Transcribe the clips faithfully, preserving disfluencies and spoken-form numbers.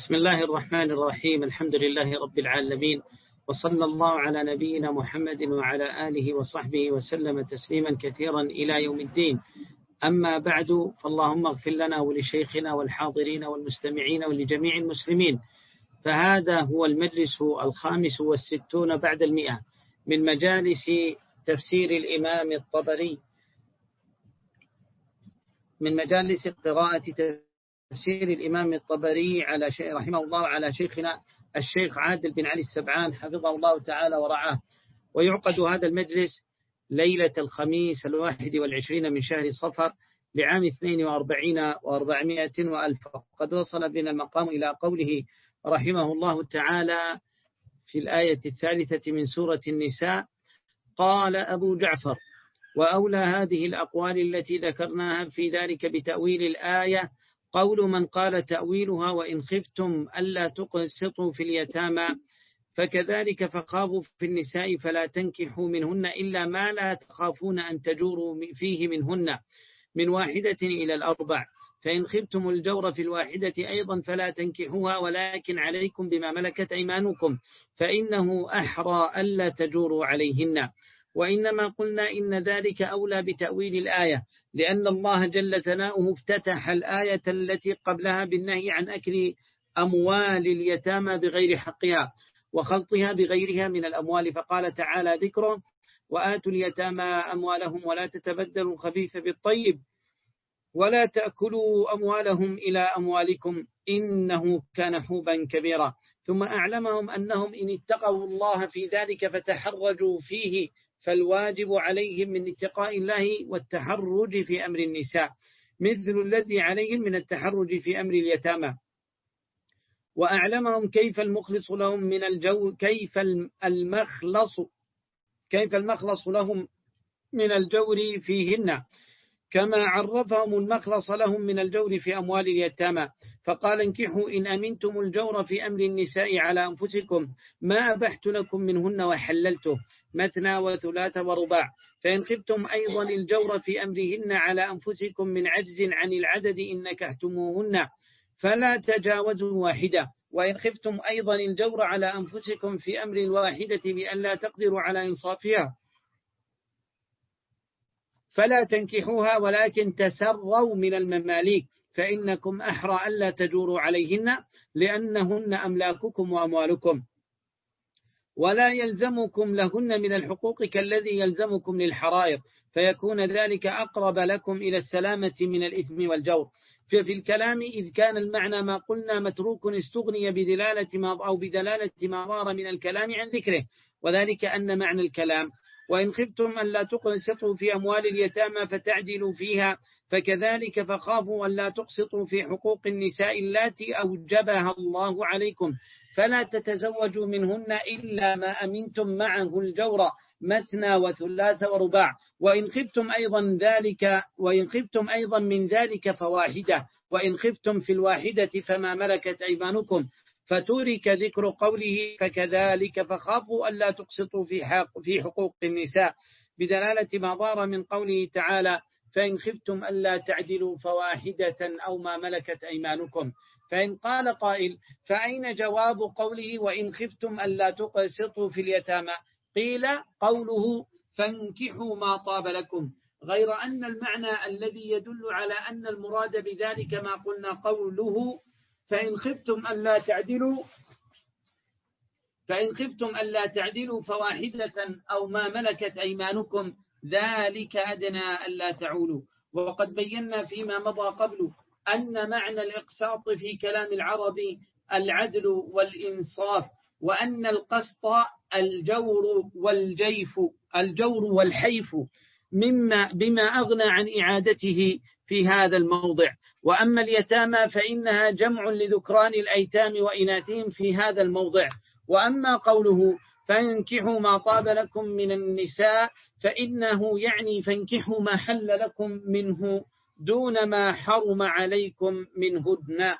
بسم الله الرحمن الرحيم. الحمد لله رب العالمين، وصلى الله على نبينا محمد وعلى آله وصحبه وسلم تسليما كثيرا إلى يوم الدين. أما بعد، فاللهم اغفر لنا ولشيخنا والحاضرين والمستمعين ولجميع المسلمين. فهذا هو المجلس الخامس والستون بعد المئة من مجالس تفسير الإمام الطبري، من مجالس قراءة تفسير الإمام الطبري على شيخ رحمه الله على شيخنا الشيخ عادل بن علي السبعان حفظه الله تعالى ورعاه. ويعقد هذا المجلس ليلة الخميس الواحد والعشرين من شهر صفر لعام اثنين وأربعين وأربعمائة وألف. قد وصل بنا المقام إلى قوله رحمه الله تعالى في الآية الثالثة من سورة النساء: قال أبو جعفر: وأولى هذه الأقوال التي ذكرناها في ذلك بتأويل الآية قول من قال تأويلها: وإن خفتم ألا تقسطوا في اليتامى فكذلك فخافوا في النساء فلا تنكحوا منهن إلا ما لا تخافون أن تجوروا فيه منهن من واحدة إلى الأربع، فإن خفتم الجور في الواحدة أيضا فلا تنكحوها ولكن عليكم بما ملكت أيمانكم فإنه أحرى ألا تجوروا عليهن. وإنما قلنا إن ذلك أولى بتأويل الآية، لأن الله جل ثناؤه افتتح الآية التي قبلها بالنهي عن أكل أموال اليتامى بغير حقها وخلطها بغيرها من الأموال، فقال تعالى ذكره: وآتوا اليتامى أموالهم ولا تتبدلوا الخبيث بالطيب ولا تأكلوا أموالهم إلى أموالكم إنه كان حوبا كبيرا. ثم أعلمهم أنهم إن اتقوا الله في ذلك فتحرجوا فيه فالواجب عليهم من اتقاء الله والتحرج في أمر النساء مثل الذي عليهم من التحرج في أمر اليتامى. وأعلمهم كيف المخلص لهم من الجو كيف المخلص كيف المخلص لهم من الجور فيهن، كما عرفهم المخلص لهم من الجور في أموال اليتامى، فقال: انكحوا إن أمنتم الجور في أمر النساء على أنفسكم ما أبحت لكم منهن وحللته مثنى وثلاث ورباع، فإن خفتم أيضا الجور في أمرهن على أنفسكم من عجز عن العدد إن نكحتموهن فلا تجاوزوا واحدة، وإن خفتم أيضا الجور على أنفسكم في أمر الواحدة بأن لا تقدروا على إنصافها فلا تنكحوها ولكن تسروا من المماليك فإنكم أحرى ألا تجوروا عليهن لأنهن أملاككم وأموالكم، ولا يلزمكم لهن من الحقوق كالذي يلزمكم للحرائر، فيكون ذلك أقرب لكم إلى السلامة من الإثم والجور. ففي الكلام إذ كان المعنى ما قلنا متروك استغني بدلالة ما أو بدلالة ما ظهر من الكلام عن ذكره، وذلك أن معنى الكلام: وإن خفتم ألا تقسطوا في أموال اليتامى فتعدلوا فيها فكذلك فخافوا ألا تقسطوا في حقوق النساء اللاتي أوجبها الله عليكم فلا تتزوجوا منهن إلا ما أمنتم معه الجور مثنى وثلاث ورباع، وإن خفتم أيضا ذلك وإن خفتم أيضا من ذلك فواحدة، وإن خفتم في الواحدة فما ملكت أيمانكم، فترك ذكر قوله فكذلك فخافوا ألا تقسطوا في حق في حقوق النساء بدلالة ما ظهر من قوله تعالى: فإن خفتم ألا تعدلوا فواحدة أو ما ملكت أيمانكم. فإن قال قائل: فأين جواب قوله وإن خفتم ألا تقسطوا في اليتامى؟ قيل: قوله فانكحوا ما طاب لكم، غير أن المعنى الذي يدل على أن المراد بذلك ما قلنا قوله فإن خفتم ألا تعدلوا فإن خفتم ألا تعدلوا فواحدة أو ما ملكت أيمانكم ذلك أدنى ألا تعولوا. وقد بينا فيما مضى قبل أن معنى الإقساط في كلام العرب العدل والإنصاف، وأن القسط الجور والجيف الجور والحيف مما بما أغنى عن إعادته في هذا الموضع. وأما اليتامى فإنها جمع لذكران الأيتام وإناثهم في هذا الموضع. وأما قوله فانكحوا ما طاب لكم من النساء فإنه يعني فانكحوا ما حل لكم منه دون ما حرم عليكم منهن.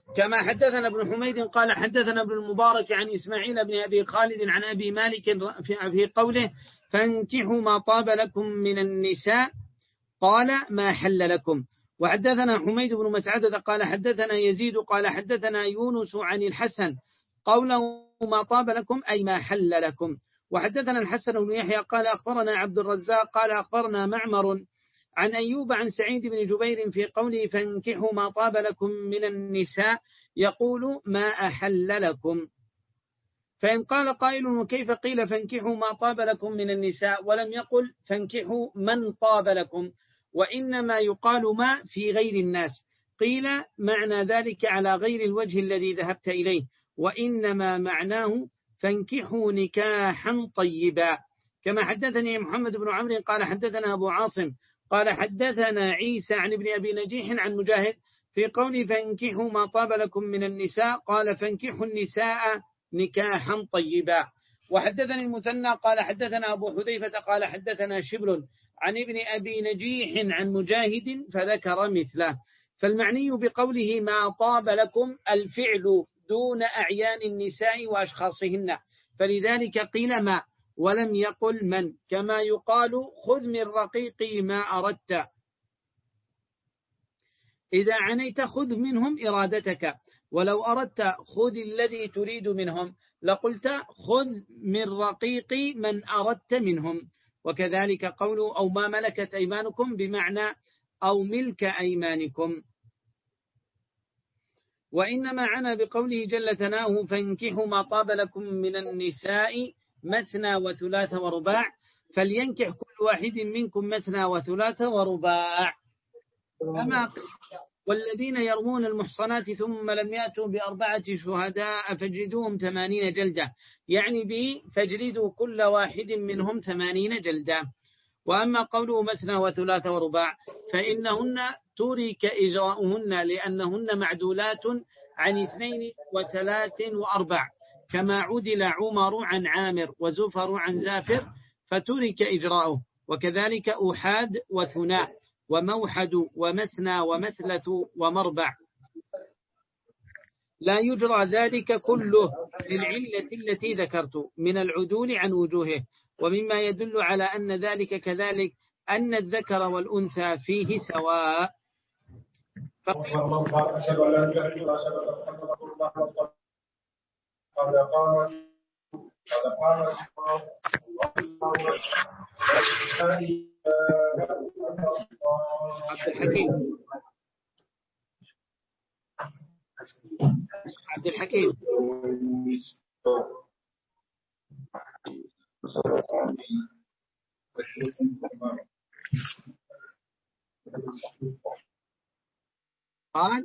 كما حدثنا ابن حميد قال حدثنا ابن المبارك عن إسماعيل بن أبي خالد عن أبي مالك في قوله فانكحوا ما طاب لكم من النساء قال ما حل لكم. وحدثنا حميد بن مسعدة قال حدثنا يزيد قال حدثنا يونس عن الحسن قوله ما طاب لكم أي ما حل لكم. وحدثنا الحسن بن يحيى قال أخبرنا عبد الرزاق قال أخبرنا معمر عن أيوب عن سعيد بن جبير في قوله فانكحوا ما طاب لكم من النساء يقول ما أحل لكم. فإن قال قائل وكيف قيل فانكحوا ما طاب لكم من النساء ولم يقل فانكحوا من طاب لكم، وإنما يقال ما في غير الناس، قيل معنى ذلك على غير الوجه الذي ذهبت إليه، وإنما معناه فانكحوا نكاحا طيبا. كما حدثني محمد بن عمرو قال حدثنا أبو عاصم قال حدثنا عيسى عن ابن أبي نجيح عن مجاهد في قوله فانكحوا ما طاب لكم من النساء قال فانكحوا النساء نكاحا طيبا. وحدثني المثنى قال حدثنا أبو حذيفة قال حدثنا شبل عن ابن أبي نجيح عن مجاهد فذكر مثله. فالمعني بقوله ما طاب لكم الفعل دون أعيان النساء وأشخاصهن، فلذلك قيل ما ولم يقل من، كما يقال خذ من رقيقي ما أردت، إذا عنيت خذ منهم إرادتك، ولو أردت خذ الذي تريد منهم لقلت خذ من رقيقي من أردت منهم. وكذلك قوله أو ما ملكت أيمانكم بمعنى أو ملك أيمانكم. وإنما عنا بقوله جل ثناؤه فانكحوا ما طاب لكم من النساء مثنى وثلاث ورباع، فلينكح كل واحد منكم مثنى وثلاث ورباع. أما والذين يرمون المحصنات ثم لم يأتوا بأربعة شهداء فاجلدوهم ثمانين جلدة، يعني به فاجلدوا كل واحد منهم ثمانين جلدة. وأما قوله مثنى وثلاث ورباع فإنهن ترك إجراؤهن لأنهن معدولات عن اثنين وثلاث وأربع، كما عدل عمر عن عامر وزفر عن زافر فترك إجراؤه. وكذلك أحاد وثناء وموحد ومثنى ومثلث ومربع لا يجرى ذلك كله للعلة التي ذكرت من العدول عن وجوهه. ومما يدل على أن ذلك كذلك أن الذكر والأنثى فيه سواء. عبد الحكيم عبد الحكيم قال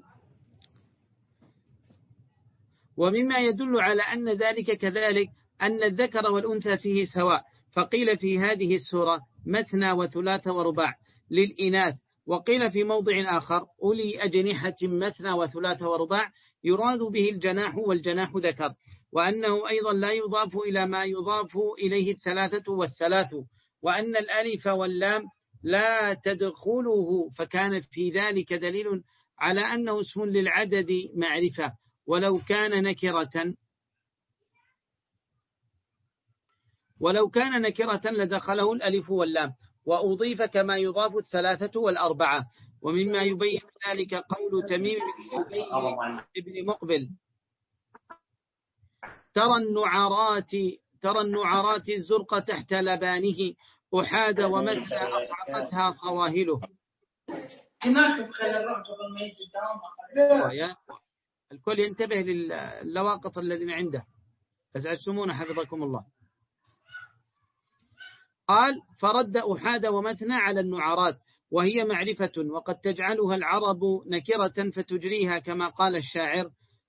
ومما يدل على أن ذلك كذلك أن الذكر والأنثى فيه سواء، فقيل في هذه السورة مثنى وثلاث ورباع للإناث، وقيل في موضع آخر أولي أجنحة مثنى وثلاث ورباع يراد به الجناح والجناح ذكر، وأنه أيضا لا يضاف إلى ما يضاف إليه الثلاثة والثلاث، وأن الألف واللام لا تدخله، فكانت في ذلك دليل على أنه اسم للعدد معرفة، ولو كان نكرة ولو كان نكرة لدخله الألف واللام وأضيف كما يضاف الثلاثة والأربعة. ومما يبين ذلك قول تميم بن مقبل ترى النعرات ترى النعرات الزرق تحت لبانه أحاد ومثل أصعقتها صواهله. الكل ينتبه للواقط الذين عنده فزعجتمون حفظكم الله. قال فرد أحاد ومثنى على النعرات وهي معرفة، وقد تجعلها العرب نكرة فتجريها كما قال الشاعر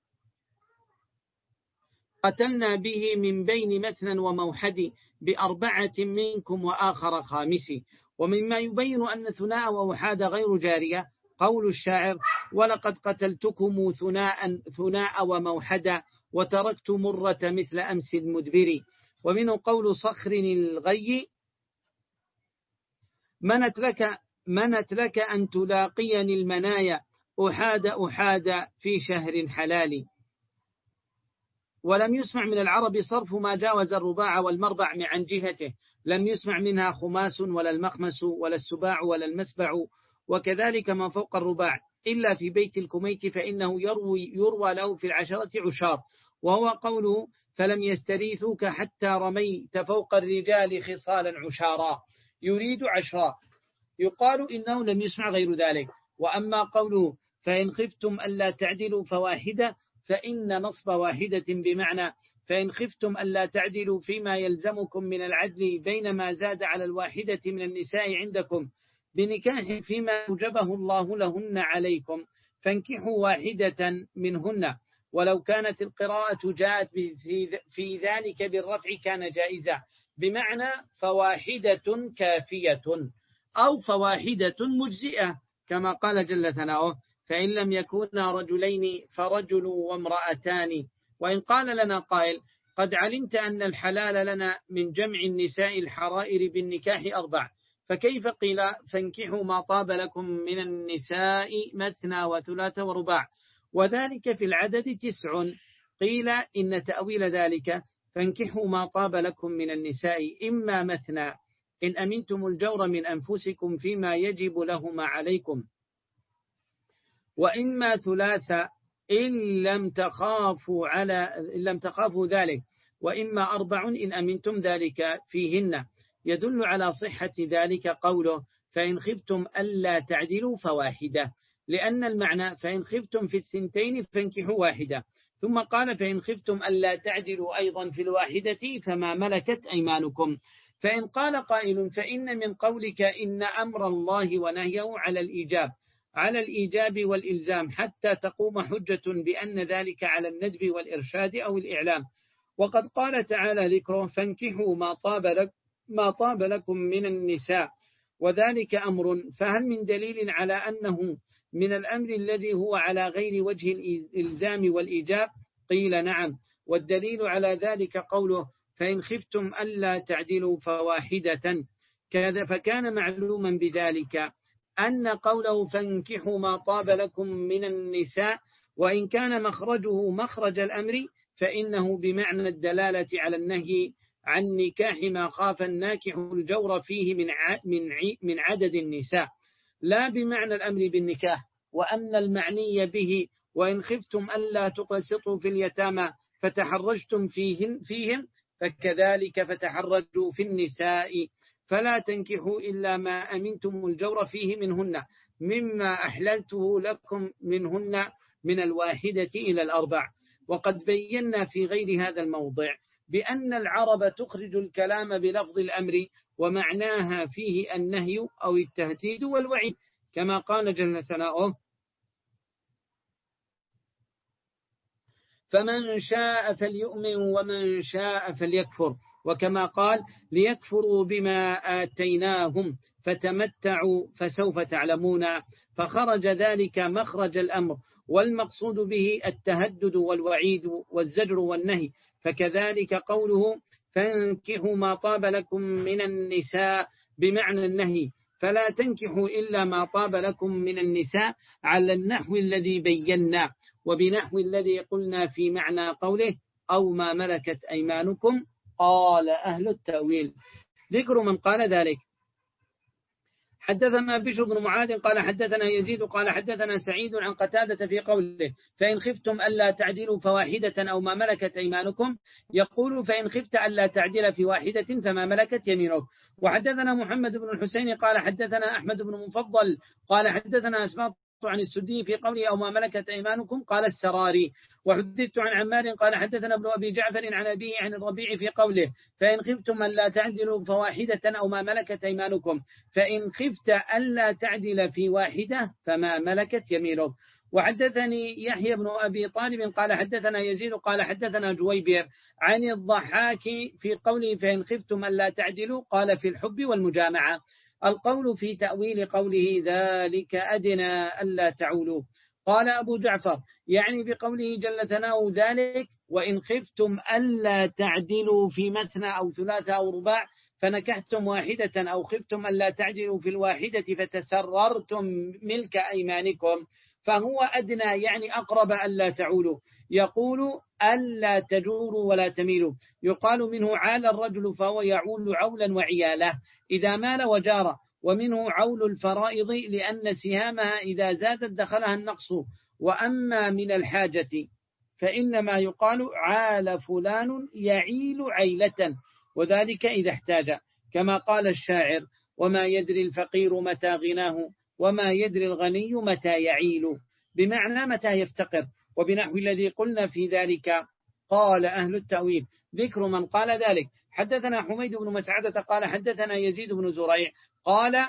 قتلنا به من بين مثنى وموحد بأربعة منكم وآخر خامس. ومما يبين أن ثناء وأحاد غير جارية قول الشاعر ولقد قتلتكم ثناء ثناء وموحدا وتركت مرة مثل أمس المدبر. ومنه قول صخر الغي منت لك, منت لك أن تلاقيني المنايا أحاد أحاد في شهر حلال. ولم يسمع من العرب صرف ما جاوز الرباع والمربع عن جهته، لم يسمع منها خماس ولا المخمس ولا السباع ولا المسبع، وكذلك ما فوق الرباع إلا في بيت الكميت فإنه يروي, يروى له في العشرة عشار، وهو قوله فلم يستريثوك حتى رميت فوق الرجال خصالا عشارا، يريد عشرا. يقال إنه لم يسمع غير ذلك. وأما قوله فإن خفتم ألا تعدلوا فواحدة، فإن نصب واحدة بمعنى فإن خفتم ألا تعدلوا فيما يلزمكم من العدل بين ما زاد على الواحدة من النساء عندكم بنكاح فيما أوجبه الله لهن عليكم فانكحوا واحدة منهن، ولو كانت القراءة جاءت في ذلك بالرفع كان جائزا، بمعنى فواحدة كافية أو فواحدة مجزئة، كما قال جل ثناؤه فإن لم يكونا رجلين فرجل وامرأتان. وإن قال لنا قائل قد علمت أن الحلال لنا من جمع النساء الحرائر بالنكاح أربع، فكيف قيل فانكحوا ما طاب لكم من النساء مثنى وثلاث ورباع، وذلك في العدد تسع؟ قيل إن تأويل ذلك فانكحوا ما طاب لكم من النساء إما مثنى إن أمنتم الجور من أنفسكم فيما يجب لهما عليكم، وإما ثلاثة إن لم تخافوا على إن لم تخافوا ذلك، وإما أربع إن أمنتم ذلك فيهن. يدل على صحة ذلك قوله فإن خفتم ألا تعدلوا فواحدة، لأن المعنى فإن خفتم في الثنتين فانكحوا واحدة، ثم قال فإن خفتم ألا تعدلوا أيضا في الواحدة فما ملكت أيمانكم. فإن قال قائل فإن من قولك إن أمر الله ونهيه على الإيجاب على الإيجاب والإلزام حتى تقوم حجة بأن ذلك على الندب والإرشاد أو الإعلام، وقد قال تعالى ذكره فانكحوا ما طاب لك ما طاب لكم من النساء، وذلك أمر، فهل من دليل على أنه من الأمر الذي هو على غير وجه الإلزام والإيجاب؟ قيل نعم، والدليل على ذلك قوله فإن خفتم ألا تعدلوا فواحدة، فكان معلوما بذلك أن قوله فانكحوا ما طاب لكم من النساء وإن كان مخرجه مخرج الأمر فإنه بمعنى الدلالة على النهي عن نكاح ما خاف الناكح الجور فيه من من عدد النساء، لا بمعنى الأمر بالنكاح. وأن المعني به وإن خفتم ألا تقسطوا في اليتامى فتحرجتم فيهم, فيهم فكذلك فتحرجوا في النساء فلا تنكحوا إلا ما أمنتم الجور فيه منهن مما أحللته لكم منهن من الواحدة إلى الأربع. وقد بينا في غير هذا الموضع بأن العرب تخرج الكلام بلفظ الأمر ومعناها فيه النهي أو التهديد والوعيد، كما قال جل ثناؤه فمن شاء فليؤمن ومن شاء فليكفر، وكما قال ليكفروا بما آتيناهم فتمتعوا فسوف تعلمون، فخرج ذلك مخرج الأمر، والمقصود به التهدد والوعيد والزجر والنهي. فكذلك قوله فانكحوا ما طاب لكم من النساء بمعنى النهي، فلا تنكحوا إلا ما طاب لكم من النساء على النحو الذي بينا، وبنحو الذي قلنا في معنى قوله أو ما ملكت أيمانكم. قال أهل التأويل ذكر من قال ذلك. حدثنا بشر بن معاذ قال حدثنا يزيد قال حدثنا سعيد عن قتادة في قوله فإن خفتم ألا تعدلوا فواحدة أو ما ملكت أيمانكم، يقول فإن خفت ألا تعدل في واحدة فما ملكت يمينك. وحدثنا محمد بن الحسين قال حدثنا أحمد بن مفضل قال حدثنا أسباط عن السدي في قوله أو ما ملكت أيمانكم قال السراري. وحدثت عن عمار قال حدثنا ابن أبي جعفر عن أبيه عن الربيع في قوله فإن خفتم ألا تعدلوا فواحدة أو ما ملكت أيمانكم، فإن خفت ألا تعدل في واحدة فما ملكت يمينك. وحدثني يحيى بن أبي طالب قال حدثنا يزيد قال حدثنا جويبير عن الضحاك في قوله فإن خفتم ألا تعدلوا قال في الحب والمجامعة. القول في تأويل قوله ذلك أدنى ألا تعولوا. قال أبو جعفر يعني بقوله جل ثناؤه ذلك وإن خفتم ألا تعدلوا في مثنى أو ثلاثة أو رباع فنكحتم واحدة أو خفتم ألا تعدلوا في الواحدة فتسررتم ملك أيمانكم فهو أدنى يعني أقرب ألا تعولوا. يقول ألا تجوروا ولا تميلوا، يقال منه عال الرجل فهو يعول عولا وعياله إذا مال وجار، ومنه عول الفرائض لأن سهامها إذا زادت دخلها النقص. وأما من الحاجة فإنما يقال عال فلان يعيل عيلة، وذلك إذا احتاج، كما قال الشاعر: وما يدري الفقير متى غناه، وما يدري الغني متى يعيل، بمعنى متى يفتقر. وبنحو الذي قلنا في ذلك قال أهل التأويل. ذكر من قال ذلك: حدثنا حميد بن مسعدة قال حدثنا يزيد بن زريع قال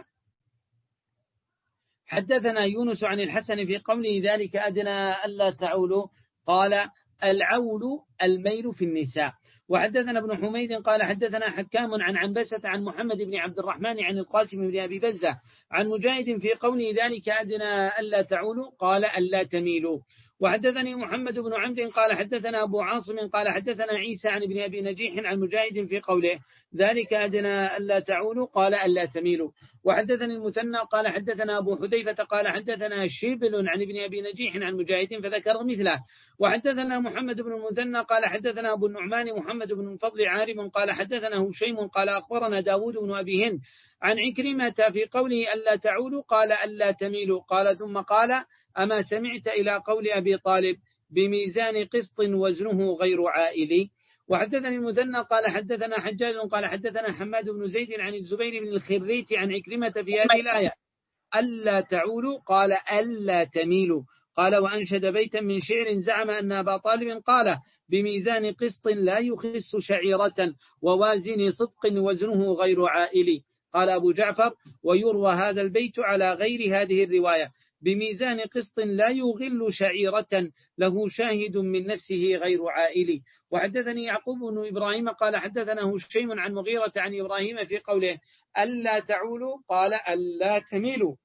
حدثنا يونس عن الحسن في قوله ذلك أدنى ألا تعولوا، قال العول الميل في النساء. وحدثنا ابن حميد قال حدثنا حكام عن عنبسة عن محمد بن عبد الرحمن عن القاسم بن أبي بزة عن مجاهد في قوله ذلك أدنى ألا تعولوا، قال ألا تميلوا. وحدثني محمد بن عمرو قال حدثنا أبو عاصم قال حدثنا عيسى عن ابن أبي نجيح عن مجاهد في قوله ذلك أدنى ألا تعولوا، قال ألا تميلوا. وحدثني المثنى قال حدثنا أبو حذيفة قال حدثنا شيبل عن ابن أبي نجيح عن مجاهد فذكر مثله. وحدثنا محمد بن المثنى قال حدثنا أبو النعمان محمد بن الفضل عارم قال حدثنا هشيم قال أخبرنا داود بن أبي هند عن عكرمة في قوله ألا تعولوا، قال ألا تميلوا. قال ثم قال أما سمعت إلى قول أبي طالب بميزان قسط وزنه غير عائلي. وحدثني المثنى قال حدثنا حجاج قال حدثنا حماد بن زيد عن الزبير بن الخريت عن عكرمة في هذه الآية ألا تعولوا، قال ألا تميلوا. قال وأنشد بيتا من شعر زعم أن أبا طالب قال بميزان قسط لا يخس شعيرة ووازن صدق وزنه غير عائلي. قال أبو جعفر ويروى هذا البيت على غير هذه الرواية بميزان قسط لا يغل شعيرة له شاهد من نفسه غير عائلي. وحدثني يعقوب بن إبراهيم قال حدثنا هشيم عن مغيرة عن إبراهيم في قوله ألا تعولوا، قال ألا تميلوا.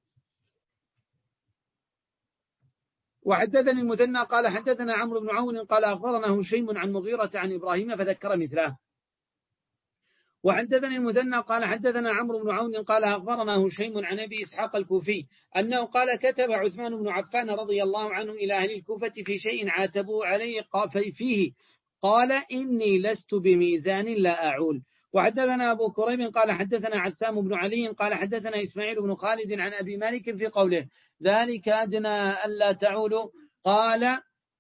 وحدثني المثنى قال حدثنا عمرو بن عون قال أخبرنا هشيم عن مغيرة عن إبراهيم فذكر مثله. وحدثني المثنى قال حدثنا عمرو بن عون قال أخبرنا هشيم عن أبي إسحاق الكوفي أنه قال كتب عثمان بن عفان رضي الله عنه إلى أهل الكوفة في شيء عاتبوا عليه فيه قال إني لست بميزان لا أعول. وحدثنا أبو كريب قال حدثنا عسام بن علي قال حدثنا إسماعيل بن خالد عن أبي مالك في قوله ذلك أدنى ألا تعولوا، قال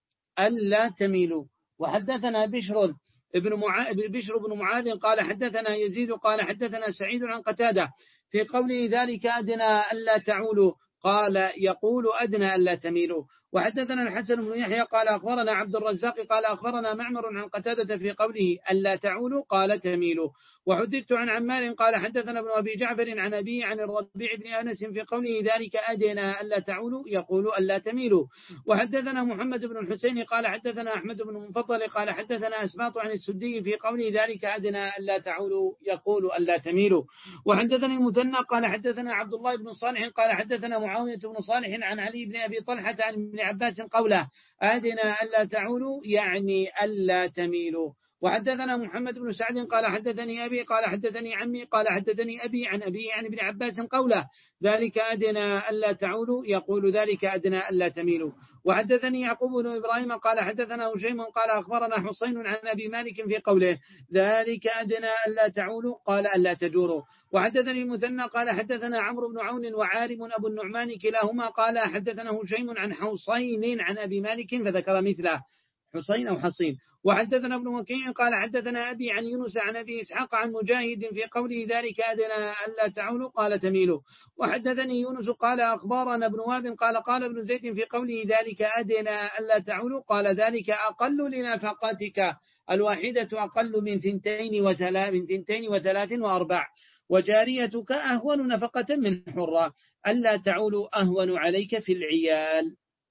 ألا تميلوا. وحدثنا بشر ابن معا... بشر بن معاذ قال حدثنا يزيد قال حدثنا سعيد عن قتادة في قوله ذلك أدنى ألا تعولوا، قال يقول أدنى ألا تميلوا. وحدثنا الحسن بن يحيى قال أخبرنا عبد الرزاق قال أخبرنا معمر عن قتادة في قوله ألا تعولوا قال تميلوا. وحدثت عن عمار قال حدثنا ابن أبي جعفر عن أبي عن الربيع بن أنس في قوله ذلك أدنى ألا تعولوا يقول ألا تميلوا. وحدثنا محمد بن الحسين قال حدثنا أحمد بن المفضل قال حدثنا أسماط عن السدي في قوله ذلك أدنى ألا تعولوا يقول ألا تميلوا. وحدثني المثنى قال حدثنا عبد الله بن صالح قال حدثنا معاوية بن صالح عن علي بن أبي طلحة عن ابن عباس قوله أدنى ألا تعولوا يعني ألا تميلوا. وحدثنا محمد بن سعد قال حدثني أبي قال حدثني عمي قال حدثني أبي عن أبي عن ابن عباس قوله ذلك أدنى ألا تعولوا يقول ذلك أدنى ألا تميلوا. وحدثني يعقوب بن إبراهيم قال حدثنا هشيم قال أخبرنا حسين عن أبي مالك في قوله ذلك أدنى ألا تعولوا قال ألا تجوروا. وحدثني المثنى قال حدثنا عمرو بن عون وعارم أبو النعمان كلاهما قال حدثنا هشيم عن حسين عن أبي مالك فذكر مثله حسين أو حصين. وحدثنا ابن وكيع قال حدثنا أبي عن يونس عن أبي إسحاق عن مجاهد في قوله ذلك أدنى ألا تعولوا قال تميلوا. وحدثني يونس قال أخبارنا ابن وهب قال قال ابن زيد في قوله ذلك أدنى ألا تعولوا قال ذلك أقل لنفقاتك الواحدة أقل من ثنتين وثلاث من ثنتين وثلاث وأربع وجاريتك أهون نفقة من حرة ألا تعولوا أهون عليك في العيال.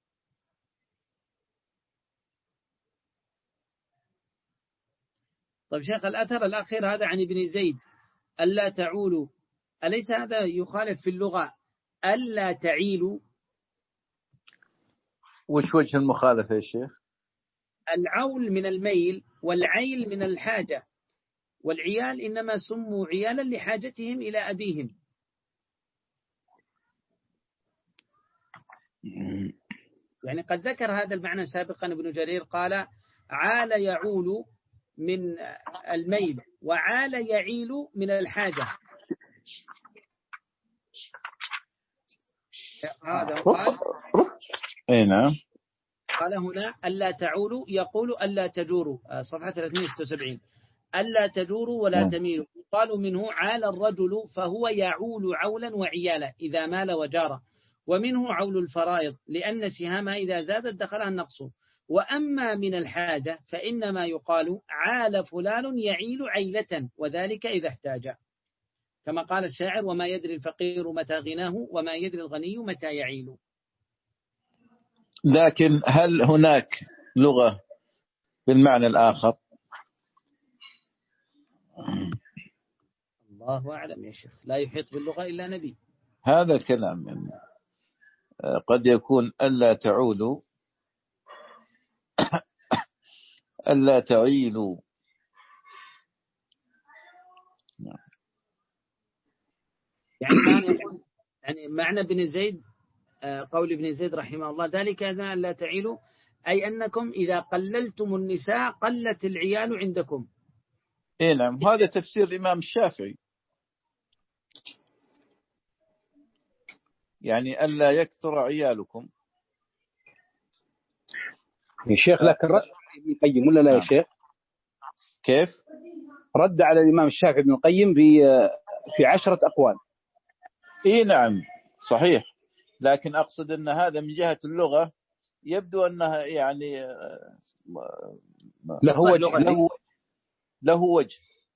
طيب شيخ الأثر الأخير هذا عن ابن زيد ألا تعولوا، أليس هذا يخالف في اللغة ألا تعيلوا؟ وش وجه المخالفة يا شيخ؟ العول من الميل والعيل من الحاجة، والعيال إنما سموا عيالا لحاجتهم إلى أبيهم. يعني قد ذكر هذا المعنى سابقا ابن جرير، قال عال يعول من الميل، وعال يعيل من الحاجة. هذا قال اي نعم. قال هنا ألا تعولوا، يقول ألا تجوروا، صفحة ثلاثمائة وستة وسبعين، ألا تجوروا ولا تميلوا. قالوا منه عال الرجل فهو يعول عولا وعيالا إذا مال وجار، ومنه عول الفرائض لأن سهامها إذا زادت دخلها النقص. وأما من الحاجة فإنما يقال عال فلان يعيل عيلة، وذلك إذا احتاج، كما قال الشاعر وما يدري الفقير متى غناه وما يدري الغني متى يعيل. لكن هل هناك لغة بالمعنى الآخر؟ الله أعلم يا شيخ، لا يحيط باللغة إلا نبي. هذا الكلام يعني قد يكون ألا تعولوا ألا تعيلوا. يعني الآن يقول يعني معنى ابن زيد، قول ابن زيد رحمه الله ذلك ألا تعيلوا، أي أنكم إذا قللتم النساء قلت العيال عندكم. إيه نعم، هذا تفسير الإمام الشافعي، يعني ألا يكثر عيالكم. يا شيخ لكن رد على ابن القيم ولا لا يا شيخ؟ كيف؟ رد على الإمام الشافعي ابن القيم في في عشرة أقوال. إيه نعم صحيح، لكن أقصد أن هذا من جهة اللغة يبدو أنها يعني له وجه له, له وجه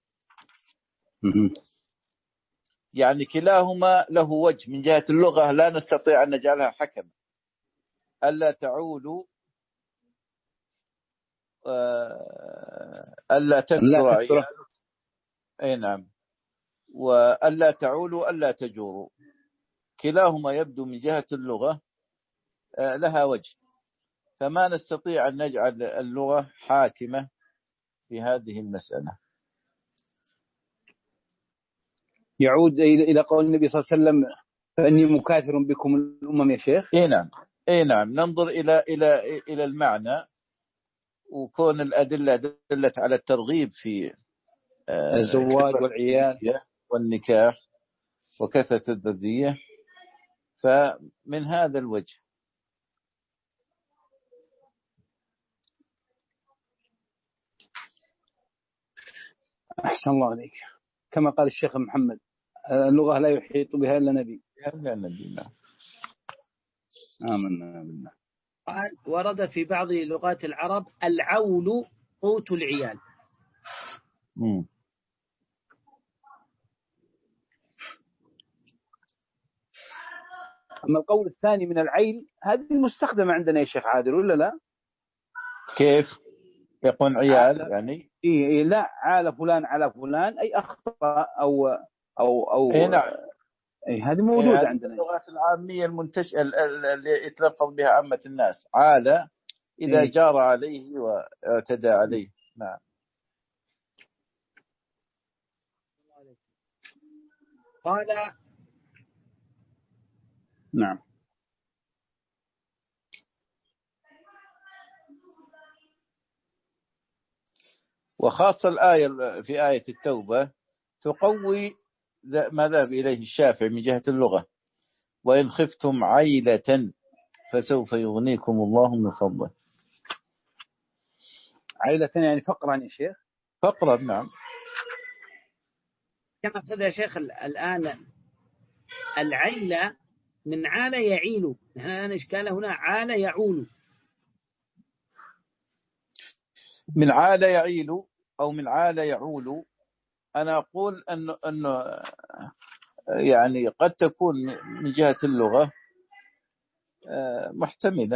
يعني كلاهما له وجه من جهة اللغة، لا نستطيع أن نجعلها حكم. ألا تعولوا ألا تكثر عيالكم، أي نعم، وألا تعولوا ألا تجوروا، كلاهما يبدو من جهة اللغة لها وجه، فما نستطيع أن نجعل اللغة حاكمة في هذه المسألة. يعود إلى قول النبي صلى الله عليه وسلم فإني مكاثر بكم الأمم يا شيخ. إيه نعم إيه نعم، ننظر إلى إلى إلى المعنى، وكون الأدلة دلت على الترغيب في الزواج والعيال والنكاح وكثرة الذرية، فمن هذا الوجه. أحسن الله عليك. كما قال الشيخ محمد اللغة لا يحيط بها إلا نبي. إلا نبي. آمنا بالله. ورد في بعض لغات العرب العول قوت العيال. مم. أما القول الثاني من العيل هذه المستخدمة عندنا يا شيخ عادل ولا لا؟ كيف يكون عيال يعني؟ إيه, إيه لا، عال فلان على فلان أي أخطأ أو أو أو إيه نعم. إيه هذه موجودة إيه عندنا. اللغات العامية المنتشرة اللي يتلفظ بها عامة الناس، عال إذا إيه؟ جار عليه واعتدى عليه. نعم. قال نعم. وخاصة الآية في آية التوبة تقوي ما ذهب إليه الشافعي من جهة اللغة، وإن خفتم عيلة فسوف يغنيكم الله من فضله. عيلة يعني فقرا يا شيخ؟ فقرا نعم. كما قصد يا شيخ الآن العيلة من عال يعيل، نحن الآن إشكال هنا عال يعول. من عال يعيل أو من عال يعول، أنا أقول أنه, أنه يعني قد تكون من جهة اللغة محتملة.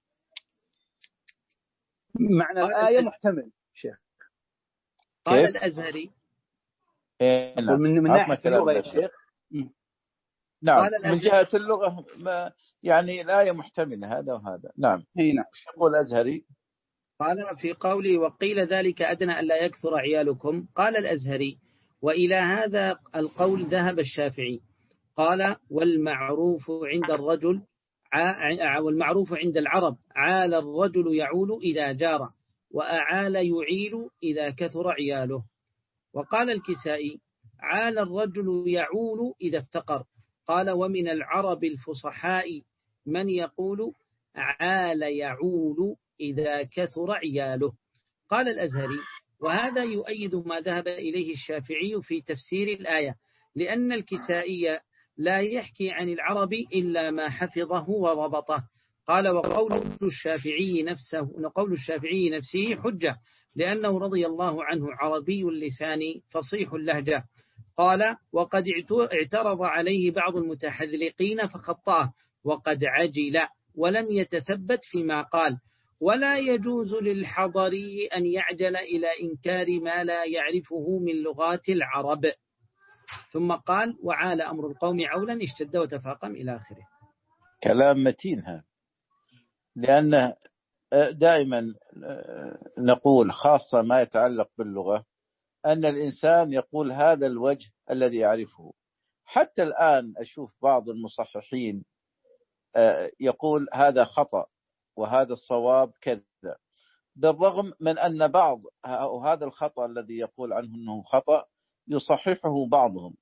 معنى الآية محتمل شيخ. قال الأزهري إيه نعم. من, من ناحية اللغة يا شيخ. نعم من جهة اللغة ما يعني الآية محتملة هذا وهذا. نعم. إيه نعم. يقول الأزهري قال في قوله وقيل ذلك أدنى ألا يكثر عيالكم، قال الأزهري وإلى هذا القول ذهب الشافعي، قال والمعروف عند الرجل والمعروف عند العرب عال الرجل يعول إذا جار، وأعال يعيل إذا كثر عياله. وقال الكسائي عال الرجل يعول إذا افتقر. قال ومن العرب الفصحاء من يقول عال يعول إذا كثر عياله. قال الأزهري وهذا يؤيد ما ذهب إليه الشافعي في تفسير الآية، لأن الكسائي لا يحكي عن العرب إلا ما حفظه وربطه. قال وقول الشافعي نفسه قول الشافعي نفسه حجة، لأنه رضي الله عنه عربي اللسان فصيح اللهجة. قال وقد اعترض عليه بعض المتحذلقين فخطأه، وقد عجل ولم يتثبت فيما قال، ولا يجوز للحضري أن يعجل إلى إنكار ما لا يعرفه من لغات العرب. ثم قال وعال أمر القوم عولا اشتد وتفاقم إلى آخره. كلام متين هذا، لأن دائما نقول خاصة ما يتعلق باللغة أن الإنسان يقول هذا الوجه الذي يعرفه. حتى الآن أشوف بعض المصححين يقول هذا خطأ وهذا الصواب كذا، بالرغم من أن بعض هذا الخطأ الذي يقول عنه أنه خطأ يصححه بعضهم.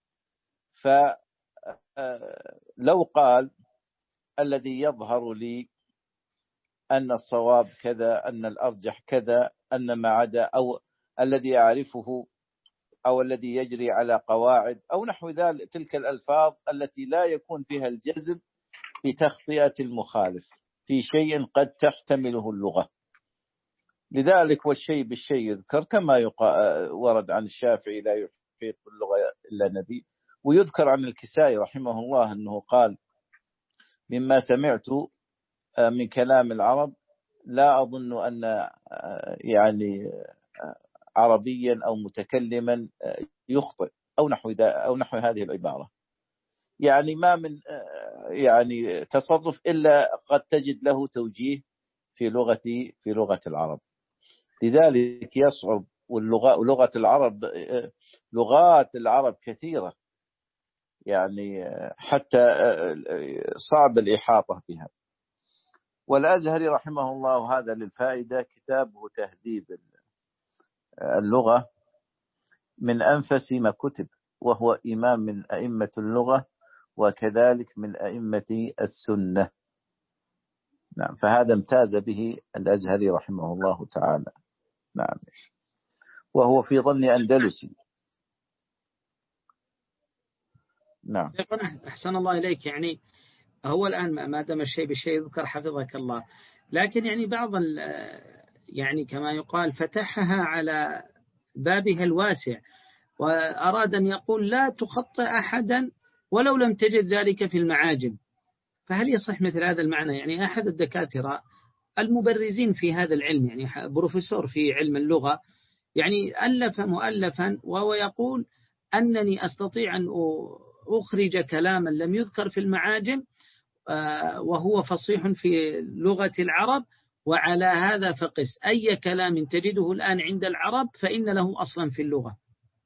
فلو قال الذي يظهر لي أن الصواب كذا، أن الأرجح كذا، أن ما عدا، أو الذي أعرفه، أو الذي يجري على قواعد، أو نحو ذلك، تلك الألفاظ التي لا يكون فيها الجزم بتخطئة المخالف في شيء قد تحتمله اللغة. لذلك والشيء بالشيء يذكر، كما ورد عن الشافعي لا يحيط باللغة إلا نبي. ويذكر عن الكسائي رحمه الله أنه قال مما سمعت من كلام العرب لا أظن أن يعني عربيا أو متكلما يخطئ، أو نحو أو نحو هذه العبارة. يعني ما من يعني تصرف إلا قد تجد له توجيه في لغة في لغة العرب. لذلك يصعب، واللغة ولغة العرب لغات العرب كثيرة، يعني حتى صعب الإحاطة بها. والأزهري رحمه الله هذا للفائدة كتابه تهذيب اللغة من أنفس ما كتب، وهو إمام من أئمة اللغة وكذلك من أئمة السنة. نعم، فهذا امتاز به الأزهري رحمه الله تعالى. نعم، وهو في ظن أندلسي. نعم. أحسن الله إليك. يعني هو الآن ما دام الشيء بالشيء يذكر حفظك الله، لكن يعني بعض يعني كما يقال فتحها على بابها الواسع، وأراد أن يقول لا تخطئ أحدا ولو لم تجد ذلك في المعاجم. فهل يصح مثل هذا المعنى؟ يعني أحد الدكاترة المبرزين في هذا العلم، يعني بروفيسور في علم اللغة، يعني ألف مؤلفا وهو يقول أنني أستطيع أن أخرج كلاما لم يذكر في المعاجم وهو فصيح في لغة العرب، وعلى هذا فقس أي كلام تجده الآن عند العرب فإن له أصلا في اللغة.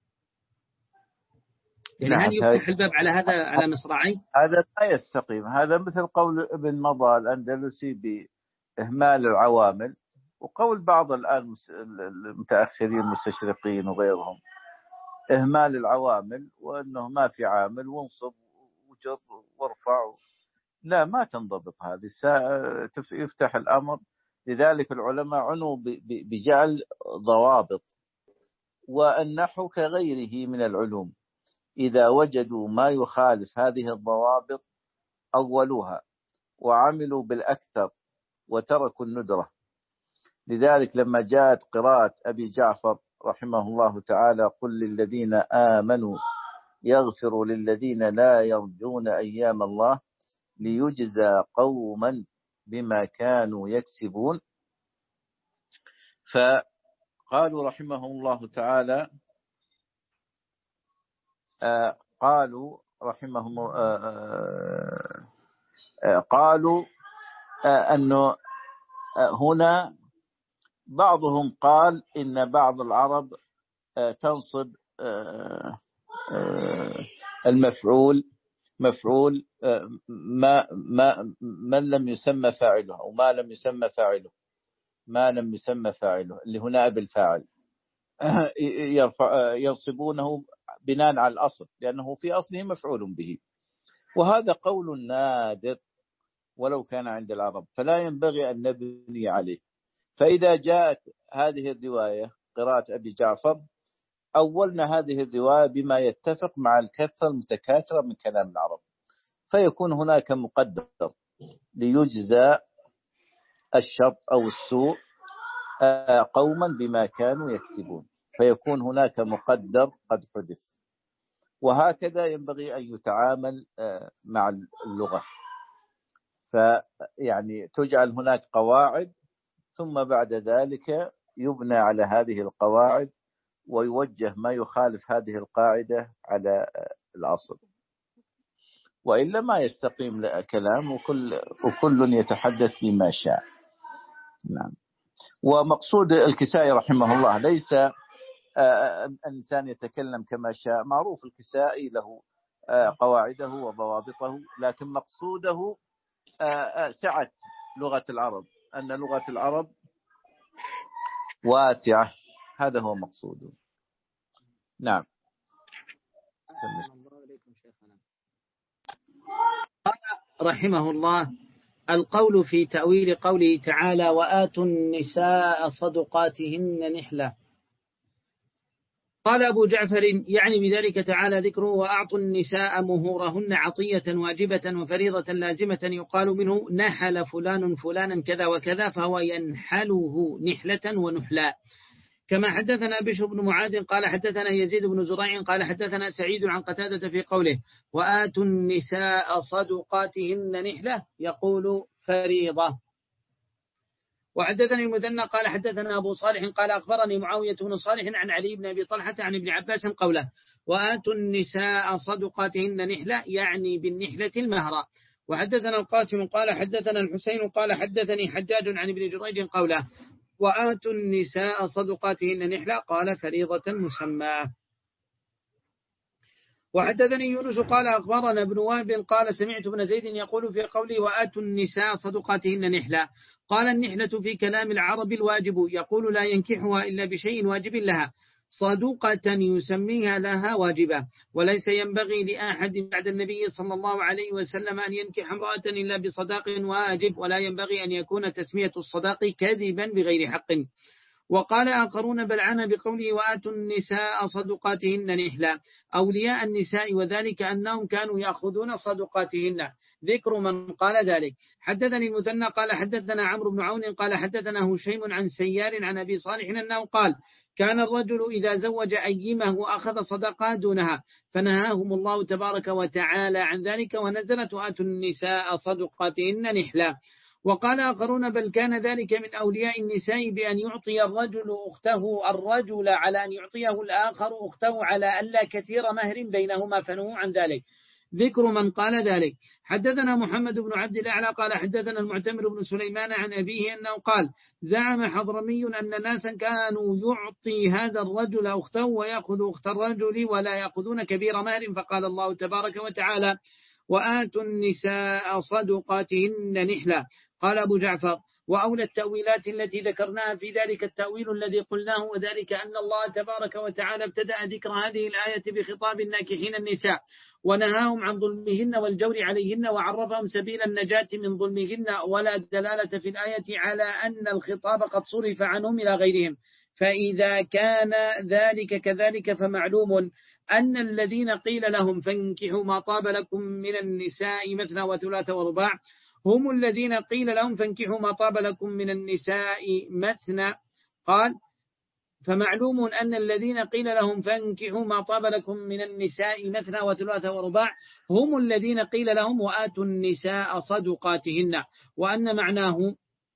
يعني هل يفتح الباب على هذا على مصراعي؟ هذا لا يستقيم. هذا مثل قول ابن مضى الأندلسي بإهمال العوامل، وقول بعض الآن المتأخرين المستشرقين وغيرهم إهمال العوامل، وأنه ما في عامل وانصب وجر وارفع. لا، ما تنضبط هذه، يفتح الأمر. لذلك العلماء عنوا بجعل ضوابط. والنحو كغيره من العلوم إذا وجدوا ما يخالف هذه الضوابط أولوها وعملوا بالأكثر وتركوا الندرة. لذلك لما جاءت قراءة أبي جعفر رحمه الله تعالى قل للذين آمنوا يغفروا للذين لا يرجون أيام الله ليجزى قوما بما كانوا يكسبون، فقالوا رحمه الله تعالى آه قالوا رحمهم آه آه آه قالوا آه أنه آه هنا بعضهم قال إن بعض العرب آه تنصب آه آه المفعول مفعول ما ما من لم يسمى فاعله أو ما لم يسمى فاعله ما لم يسمى فاعله اللي هنا نائب الفاعل يرفع ينصبونه بناء على الأصل لأنه في أصله مفعول به، وهذا قول نادر ولو كان عند العرب، فلا ينبغي أن نبني عليه. فإذا جاءت هذه الرواية قراءة أبي جعفر أولنا هذه الرواية بما يتفق مع الكثرة المتكاثرة من كلام العرب، فيكون هناك مقدر ليجزى الشر أو السوء قوما بما كانوا يكسبون، فيكون هناك مقدر قد حدث. وهكذا ينبغي أن يتعامل مع اللغة، فيعني تجعل هناك قواعد ثم بعد ذلك يبنى على هذه القواعد ويوجه ما يخالف هذه القاعدة على الأصل، وإلا ما يستقيم كلام وكل, وكل يتحدث بما شاء. نعم. ومقصود الكسائي رحمه الله ليس الإنسان يتكلم كما شاء، معروف الكسائي له قواعده وضوابطه، لكن مقصوده سعة لغة العرب، أن لغة العرب واسعة، هذا هو مقصوده. نعم. رحمه الله القول في تأويل قوله تعالى وآتوا النساء صدقاتهن نحلة. قال أبو جعفر يعني بذلك تعالى ذكره وأعطوا النساء مهورهن عطية واجبة وفريضة لازمة، يقال منه نحل فلان فلانا كذا وكذا، فهو ينحله نحلة ونحلا. كما حدثنا بشر بن معاذ قال حدثنا يزيد بن زريع قال حدثنا سعيد عن قتادة في قوله وآتوا النساء صدقاتهن نحلة يقول فريضة. وحدثني المثنى قال حدثنا أبو صالح قال أخبرني معاوية بن صالح عن علي بن أبي طلحة عن ابن عباس قوله وآتوا النساء صدقاتهن نحلة يعني بالنحلة المهرة. وحدثنا القاسم قال حدثنا الحسين قال حدثني حجاج عن ابن جريج قوله وآتوا النساء صدقاتهن نحلة قال فريضة مسمى. وحدثني يونس قال أخبرنا ابن وهب قال سمعت ابن زيد يقول في قوله وآتوا النساء صدقاتهن نحلة، قال النحلة في كلام العرب الواجب، يقول لا ينكحها إلا بشيء واجب لها، صدقة يسميها لها واجبة، وليس ينبغي لأحد بعد النبي صلى الله عليه وسلم أن ينكح امرأة إلا بصداق واجب، ولا ينبغي أن يكون تسمية الصداق كذبا بغير حق. وقال آخرون بلعن بقوله وآتوا النساء صدقاتهن نحلة أولياء النساء، وذلك أنهم كانوا يأخذون صدقاتهن، ذكر من قال ذلك. حدثني المثنى قال حدثنا عمرو بن عون قال حدثنا هشيم عن سيار عن أبي صالح أنه قال كان الرجل إذا زوج أيمه أخذ صدقة دونها، فنهاهم الله تبارك وتعالى عن ذلك ونزلت وآتوا النساء صدقاتهن نحلة. وقال آخرون بل كان ذلك من أولياء النساء بأن يعطي الرجل أخته الرجل على أن يعطيه الآخر أخته على ألا كثير مهر بينهما، فنهوا عن ذلك، ذكر من قال ذلك. حدثنا محمد بن عبد الأعلى قال حدثنا المعتمر بن سليمان عن أبيه أنه قال زعم حضرمي أن ناسا كانوا يعطي هذا الرجل أخته ويأخذ أخت الرجل ولا يأخذون كبير مهر، فقال الله تبارك وتعالى وآتوا النساء صدقاتهن نحلة. قال أبو جعفر وأولى التأويلات التي ذكرناها في ذلك التأويل الذي قلناه، وذلك أن الله تبارك وتعالى ابتدأ ذكر هذه الآية بخطاب الناكحين النساء ونهاهم عن ظلمهن والجور عليهن وعرفهم سبيل النجاة من ظلمهن، ولا دلالة في الآية على أن الخطاب قد صرف عنهم إلى غيرهم. فإذا كان ذلك كذلك فمعلوم أن الذين قيل لهم فانكحوا ما طاب لكم من النساء مثنى وثلاث ورباع هم الذين قيل لهم فانكحوا ما طاب لكم من النساء مثنى، قال فمعلوم أن الذين قيل لهم فانكحوا ما طاب لكم من النساء مثنى وثلاث ورباع هم الذين قيل لهم وآتوا النساء صدقاتهن، وأن معناه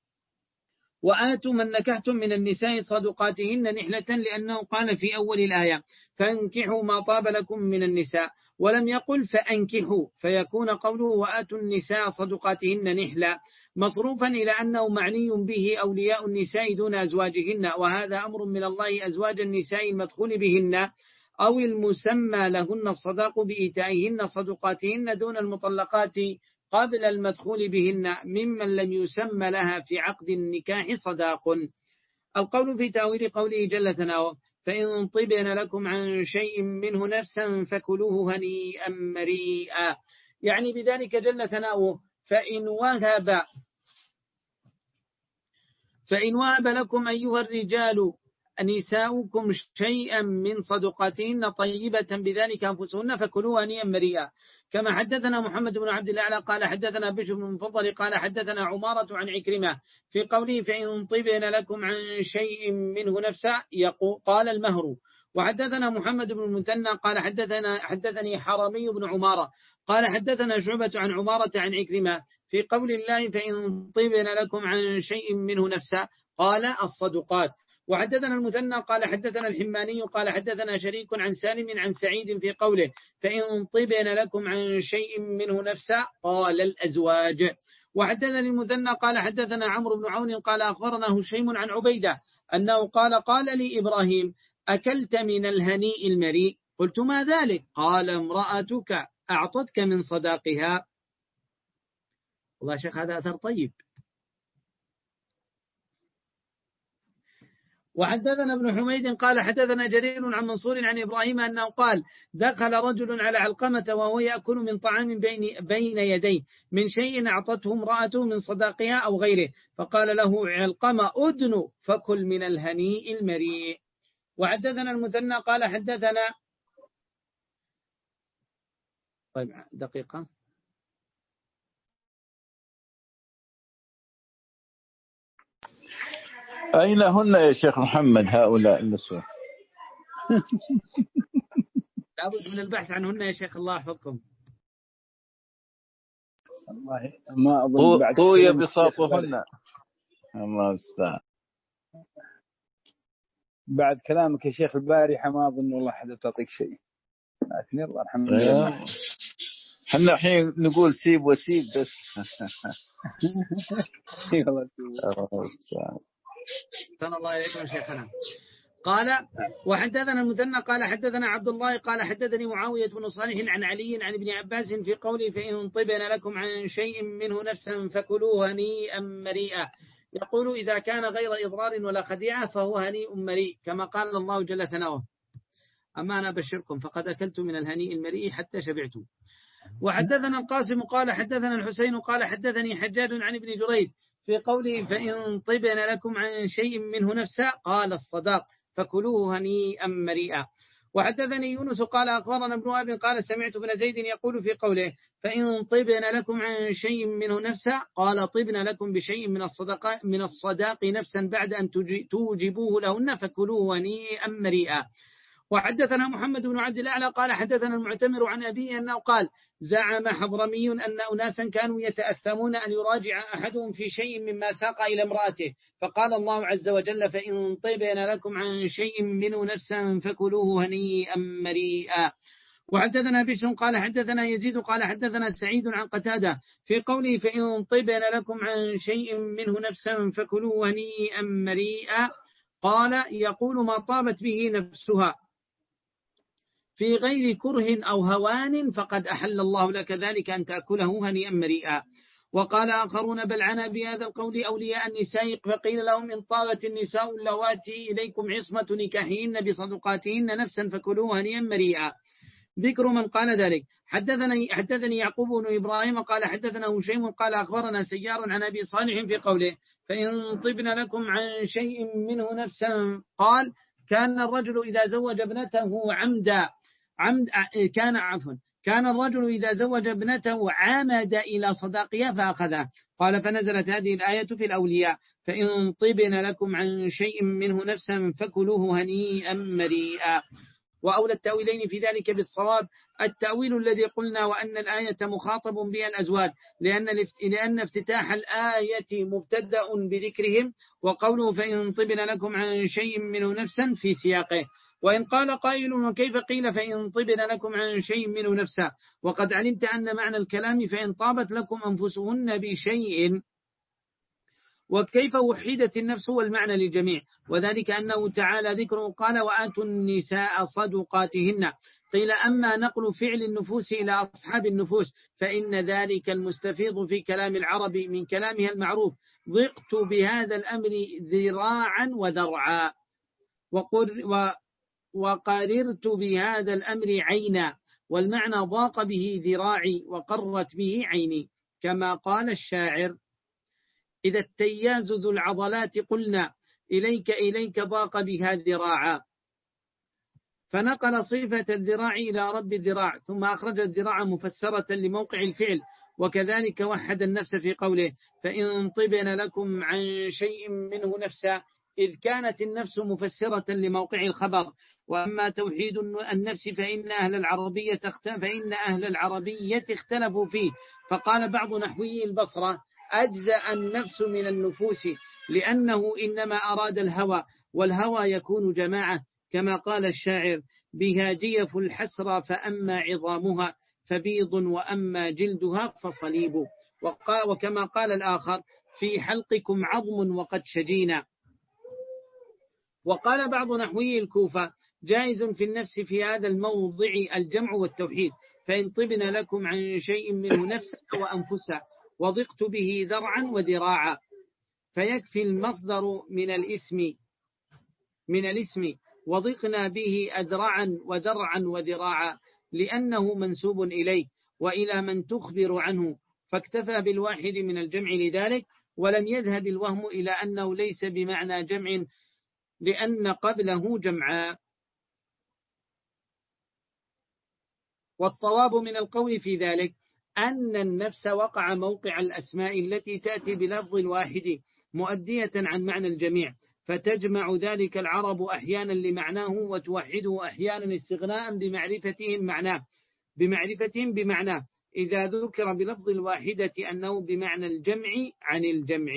وآتوا من نكحتم من النساء صدقاتهن نحلة، لأنه قال في أول الآية فانكحوا ما طاب لكم من النساء ولم يقل فأنكحوا، فيكون قوله وآتوا النساء صدقاتهن نحلة مصروفا إلى أنه معني به أولياء النساء دون أزواجهن، وهذا أمر من الله أزواج النساء المدخول بهن أو المسمى لهن الصداق بإيتائهن صدقاتهن دون المطلقات قبل المدخول بهن ممن لم يسمى لها في عقد النكاح صداق. القول في تأويل قوله جل ثناؤه فإن طبن لكم عن شيء منه نفسا فكلوه هنيئا مريئا، يعني بذلك جل ثناؤه فإن وهب فإن وهب لكم أيها الرجال نساؤكم شيئا من صدقاتهن طيبة بذلك أنفسهن فكلوه هنيئا مريئا. كما حدثنا محمد بن عبد الله قال حدثنا بشر بن المفضل قال حدثنا عمارة عن عكرمة في قوله فإن طبن لكم عن شيء منه نفسا يقول قال المهر. وحدثنا محمد بن المثنى قال حدثنا حدثني حرمي بن عمارة قال حدثنا شعبة عن عمارة عن عكرمة في قول الله فإن طبن لكم عن شيء منه نفسا قال الصدقات. وحدثنا المثنى قال حدثنا الحماني قال حدثنا شريك عن سالم عن سعيد في قوله فإن طبن لكم عن شيء منه نفسا قال الأزواج. وحدثنا المثنى قال حدثنا عمرو بن عون قال أخبرنا هشيم عن عبيدة أنه قال قال لي إبراهيم أكلت من الهنيء المريء؟ قلت ما ذلك؟ قال امرأتك أعطتك من صداقها. والله شيخ هذا أثر طيب. وحدثنا ابن حميد قال حدثنا جرير عن منصور عن إبراهيم أنه قال دخل رجل على علقمة وهو يأكل من طعام بين, بين يديه من شيء أعطته امرأته من صداقها أو غيره، فقال له علقمة أدن فكل من الهنيء المريء. وحدثنا المثنى قال حدثنا طيب دقيقة أين هن يا شيخ محمد هؤلاء النسوة؟ لابد من البحث عنهن يا شيخ الله يحفظكم. والله ما أظن بعد طوي بساطهن الله المستعان. بعد كلامك يا شيخ البارحة ما أظن والله حدا تعطيك شيء، لكن يلا الحمد لله. احنا الحين نقول سيب وسيب بس. سبحان الله عليكم شيخنا. قال وحدثنا المثنى قال حدثنا عبد الله قال حدثني معاوية بن صالح عن علي عن ابن عباس في قوله فإن طبن لكم عن شيء منه نفسا فكلوه هنيئا مريئا، يقول إذا كان غير إضرار ولا خديعة فهو هنيء مريء كما قال الله جل ثناؤه أما أنا أبشركم فقد أكلت من الهنيء المريء حتى شبعت. وحدثنا القاسم قال حدثنا الحسين قال حدثني حجاج عن ابن جريج في قوله فإن طبن لكم عن شيء منه نفسا قال الصداق فكلوه هنيئا مريئا. وحدثني يونس قال أخبرنا ابن أبي قال سمعت ابن زيد يقول في قوله فإن طبن لكم عن شيء منه نفسا قال طبن لكم بشيء من الصدقاء من الصداق نفسا بعد أن توجبوه لهن فكلوه هنيئا مريئا. وحدثنا محمد بن عبد الأعلى قال حدثنا المعتمر عن أبيه أنه قال زعم حضرمي أن أناسا كانوا يتأثمون أن يراجع أحدهم في شيء مما ساق إلى امرأته، فقال الله عز وجل فإن طبن لكم عن شيء منه نفسا فكلوه هنيئا مريئا. وحدثنا بشر قال حدثنا يزيد قال حدثنا سعيد عن قتادة في قوله فإن طبن لكم عن شيء منه نفسا فكلوه هنيئا مريئا قال يقول ما طابت به نفسها في غير كره أو هوان فقد أحل الله لك ذلك أن تأكله هنيئا مريئا. وقال آخرون بل عنا بهذا القول أولياء النساء فقيل لهم إن طالت النساء اللواتي إليكم عصمة نكاحهن بصدقاتهن نفسا فكلوه هنيئا مريئا. ذكر من قال ذلك حدثني, حدثني يعقوب بن إبراهيم قال حدثنا هشيم قال أخبرنا سيار عن أبي صالح في قوله فإن طبن لكم عن شيء منه نفسا قال كان الرجل إذا زوج ابنته عمدا عمد كان عفوا كان الرجل إذا زوج ابنته عامد إلى صداقها فأخذها. قال فنزلت هذه الآية في الأولياء فإن طبن لكم عن شيء منه نفسا فكلوه هنيئا مريئا. وأولى التأويلين في ذلك بالصواب التأويل الذي قلنا وأن الآية مخاطب بها الأزواج لأن لأن افتتاح الآية مبتدأ بذكرهم وقوله فإن طبن لكم عن شيء منه نفسا في سياقه. وإن قال قائل وكيف قيل فإن طبن لكم عن شيء منه نفسا وقد علمت أن معنى الكلام فإن طابت لكم أنفسهن بشيء وكيف وحدت النفس هو المعنى للجميع، وذلك أنه تعالى ذكره قال وآتوا النساء صدقاتهن. قيل أما نقل فعل النفوس إلى أصحاب النفوس فإن ذلك المستفيض في كلام العرب من كلامها المعروف ضقت بهذا الأمر ذراعا وذرعا، وقررت بهذا الأمر عينا، والمعنى ضاق به ذراعي وقرت به عيني، كما قال الشاعر إذا التياز ذو العضلات قلنا إليك إليك ضاق بها ذراعا. فنقل صفة الذراع إلى رب الذراع، ثم أخرج الذراع مفسرة لموقع الفعل، وكذلك وحد النفس في قوله فإن طبن لكم عن شيء منه نفسا، إذ كانت النفس مفسرة لموقع الخبر. وأما توحيد النفس فإن أهل العربية فإن أهل العربية اختلفوا فيه، فقال بعض نحوي البصرة أجزأ النفس من النفوس لأنه إنما أراد الهوى، والهوى يكون جماعة، كما قال الشاعر بها جيف الحسرى فأما عظامها فبيض وأما جلدها فصليب. وكما قال الآخر في حلقكم عظم وقد شجينا. وقال بعض نحوي الكوفة جائز في النفس في هذا الموضع الجمع والتوحيد، فإن طبن لكم عن شيء منه نفسا وأنفسا وضقت به ذرعا وذراعا، فيكفي المصدر من الاسم من الاسم وضقنا به أذرعا وذرعا وذراعا لأنه منسوب إليه وإلى من تخبر عنه، فاكتفى بالواحد من الجمع لذلك، ولم يذهب الوهم إلى أنه ليس بمعنى جمع لأن قبله جمعا. والصواب من القول في ذلك أن النفس وقع موقع الأسماء التي تأتي بلفظ الواحد مؤدية عن معنى الجميع، فتجمع ذلك العرب أحيانا لمعناه وتوحده أحيانا استغناء بمعرفتهم معناه بمعرفتهم بمعناه إذا ذكر بلفظ الواحدة أنه بمعنى الجمع عن الجمع.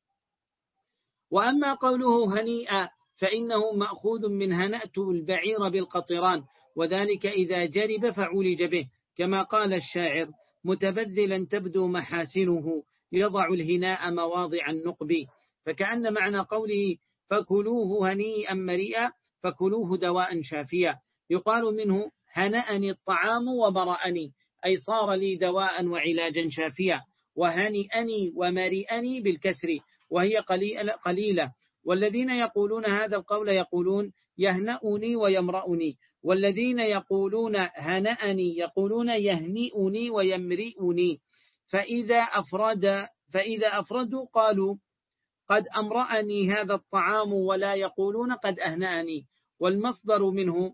وأما قوله هنيئا فإنه مأخوذ من هنأت البعير بالقطران، وذلك إذا جرب فعولج به، كما قال الشاعر متبذلا تبدو محاسنه يضع الهناء مواضع النقب، فكأن معنى قوله فكلوه هنيئا مريئا فكلوه دواء شافيا، يقال منه هنأني الطعام وبرأني أي صار لي دواء وعلاجا شافيا، وهنئني ومرئني بالكسر وهي قليلة. والذين يقولون هذا القول يقولون يهنأني ويمرأني، والذين يقولون هنأني يقولون يهنئني ويمرئني، فإذا أفرد فإذا أفردوا قالوا قد أمرأني هذا الطعام، ولا يقولون قد أهنأني، والمصدر منه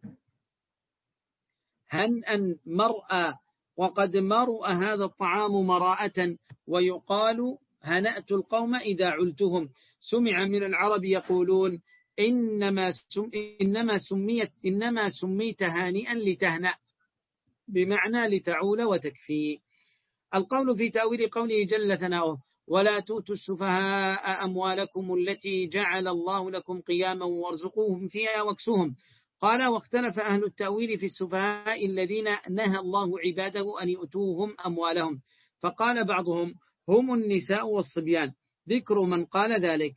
هنأ مرأى، وقد مرأ هذا الطعام مراءة، ويقال هنأت القوم إذا علتهم. سمع من العرب يقولون إنما سم إنما سميت إنما سميت هانئا لتهنأ، بمعنى لتعول وتكفي. القول في تأويل قوله جل ثناؤه ولا تؤتوا السفهاء أموالكم التي جعل الله لكم قياما وارزقوهم فيها واكسوهم. قال واختلف أهل التأويل في السفهاء الذين نهى الله عباده أن يؤتوهم أموالهم، فقال بعضهم هم النساء والصبيان، ذكر من قال ذلك.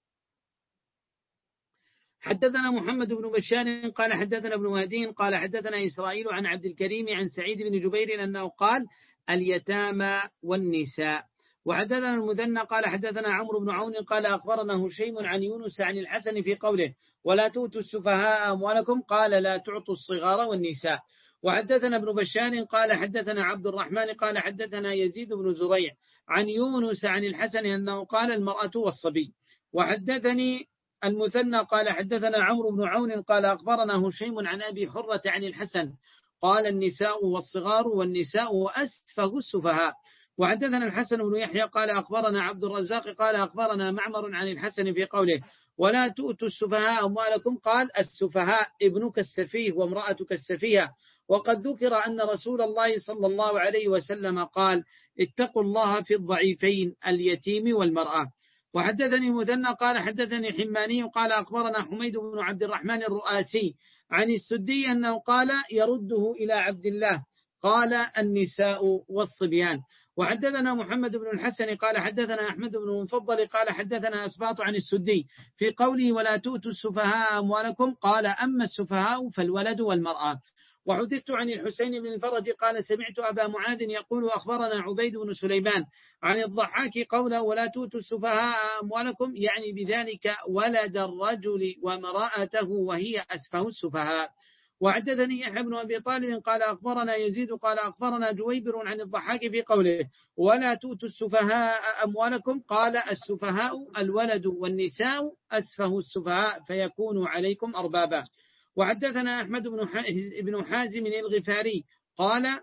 حدثنا محمد بن بشار قال حدثنا ابن مهدي قال حدثنا إسرائيل عن عبد الكريم عن سعيد بن جبير أنه قال اليتامى والنساء. وحدثنا المثنى قال حدثنا عمرو بن عون قال أخبرنا هشيم عن يونس عن الحسن في قوله ولا تؤتوا السفهاء أموالكم قال لا تعطوا الصغار والنساء. وحدثنا ابن بشار قال حدثنا عبد الرحمن قال حدثنا يزيد بن زريع عن يونس عن الحسن أنه قال المرأة والصبي. وحدثني المثنى قال حدثنا عمرو بن عون قال أخبرنا هشيم عن أبي حرة عن الحسن قال النساء والصغار والنساء وأسفه السفهاء. وحدثنا الحسن بن يحيى قال أخبرنا عبد الرزاق قال أخبرنا معمر عن الحسن في قوله ولا تؤتوا السفهاء أموالكم قال السفهاء ابنك السفيه وامرأتك السفيهة. وقد ذكر أن رسول الله صلى الله عليه وسلم قال اتقوا الله في الضعيفين اليتيم والمرأة. وحدثني مثنى قال حدثني حماني قال أخبرنا حميد بن عبد الرحمن الرؤاسي عن السدي أنه قال يرده إلى عبد الله قال النساء والصبيان. وحدثنا محمد بن الحسن قال حدثنا أحمد بن المفضل قال حدثنا أسباط عن السدي في قوله ولا تؤتوا السفهاء أموالكم قال أما السفهاء فالولد والمرأة. وحدثت عن الحسين بن الفرج قال سمعت أبا معاذ يقول أخبرنا عبيد بن سليمان عن الضحاك قوله ولا تؤتوا السفهاء أموالكم، يعني بذلك ولد الرجل وامرأته وهي أسفه السفهاء. وحدثني يحيى بن أبي طالب قال أخبرنا يزيد قال أخبرنا جويبر عن الضحاك في قوله ولا تؤتوا السفهاء أموالكم قال السفهاء الولد والنساء أسفه السفهاء فيكون عليكم أربابا. وحدثنا أحمد بن حازم الغفاري قال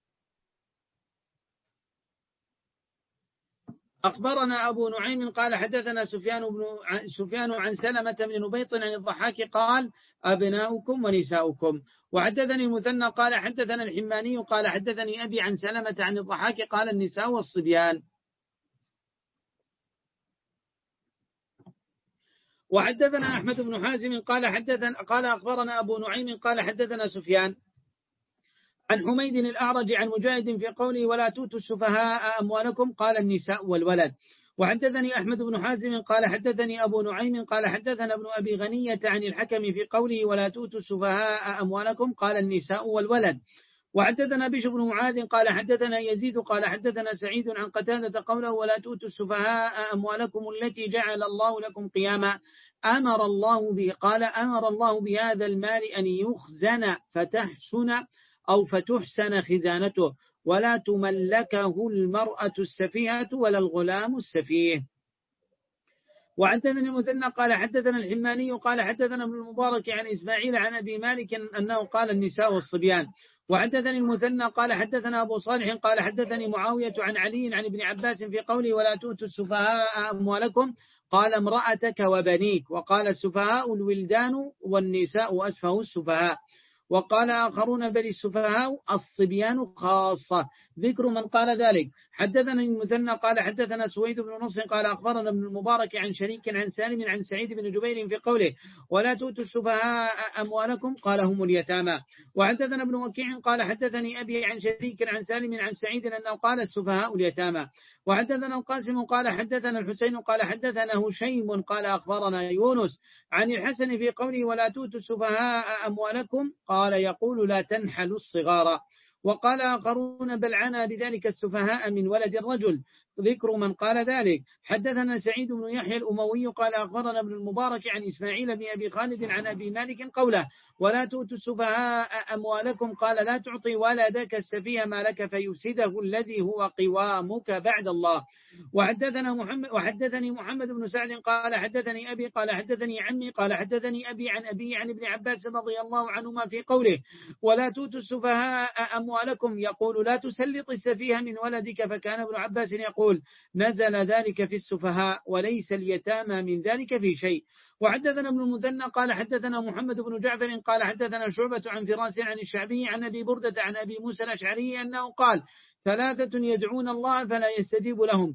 أخبرنا أبو نعيم قال حدثنا سفيان بن سفيان عن سلمة بن نبيط عن الضحاك قال أبناؤكم ونساؤكم. وحدثني المثنى قال حدثنا الحماني قال حدثني أبي عن سلمة عن الضحاك قال النساء والصبيان. وحدثنا أحمد بن حازم قال حدثنا قال أخبرنا أبو نعيم قال حدثنا سفيان عن حميد الأعرج عن مجاهد في قوله ولا تؤتوا السفهاء أموالكم قال النساء والولد. وحدثني أحمد بن حازم قال حدثني أبو نعيم قال حدثنا ابن أبي غنية عن الحكم في قوله ولا تؤتوا السفهاء أموالكم قال النساء والولد. وحدثنا بشر بن معاذ قال حدثنا يزيد قال حدثنا سعيد عن قتادة قوله ولا تؤتوا السفهاء أموالكم التي جعل الله لكم قياما أمر الله به قال أمر الله بهذا المال أن يخزن فتحسن أو فتحسن خزانته ولا تملكه المرأة السفيهة ولا الغلام السفيه. وحدثنا المثنى قال حدثنا الحماني قال حدثنا ابن المبارك عن إسماعيل عن أبي مالك أنه قال النساء والصبيان. وحدثني المثنى قال حدثنا أبو صالح قال حدثني معاوية عن علي عن ابن عباس في قوله ولا تؤتوا السفهاء أموالكم قال امرأتك وبنيك وقال السفهاء الولدان والنساء أسفه السفهاء. وقال آخرون بل السفهاء الصبيان خاصة ذكر من قال ذلك. حدثنا المثنى قال حدثنا سويد بن نصر قال أخبرنا ابن المبارك عن شريك عن سالم عن سعيد بن جبير في قوله ولا تؤتوا السفهاء أموالكم قال هم اليتامى. وحدثنا ابن وكيع قال حدثني أبي عن شريك عن سالم عن سعيد أنه قال السفهاء اليتامى. وحدثنا القاسم قال حدثنا الحسين قال حدثنا هشيم قال أخبرنا يونس عن الحسن في قوله ولا تؤتوا السفهاء أموالكم قال يقول لا تنحلوا الصغار. وقال آخرون بل عنا بذلك السفهاء من ولد الرجل ذكر من قال ذلك. حدثنا سعيد بن يحيى الأموي قال أخبرنا ابن المبارك عن إسماعيل بن أبي خالد عن أبي مالك قوله ولا تؤتوا السفهاء أموالكم قال لا تعطي ولدك السفيه ما لك فيفسده الذي هو قوامك بعد الله. وحدثنا محمد وحدثني محمد بن سعد قال حدثني أبي قال حدثني عمي قال حدثني أبي عن أبي عن ابن عباس رضي الله عنهما في قوله ولا تؤتوا السفهاء أموالكم يقول لا تسلط السفيه من ولدك فكان ابن عباس يقول نزل ذلك في السفهاء وليس اليتامى من ذلك في شيء. وحدثنا ابن المثنى قال حدثنا محمد بن جعفر قال حدثنا شعبة عن فراس عن الشعبي عن أبي بردة عن أبي موسى الأشعري أنه قال ثلاثة يدعون الله فلا يستجيب لهم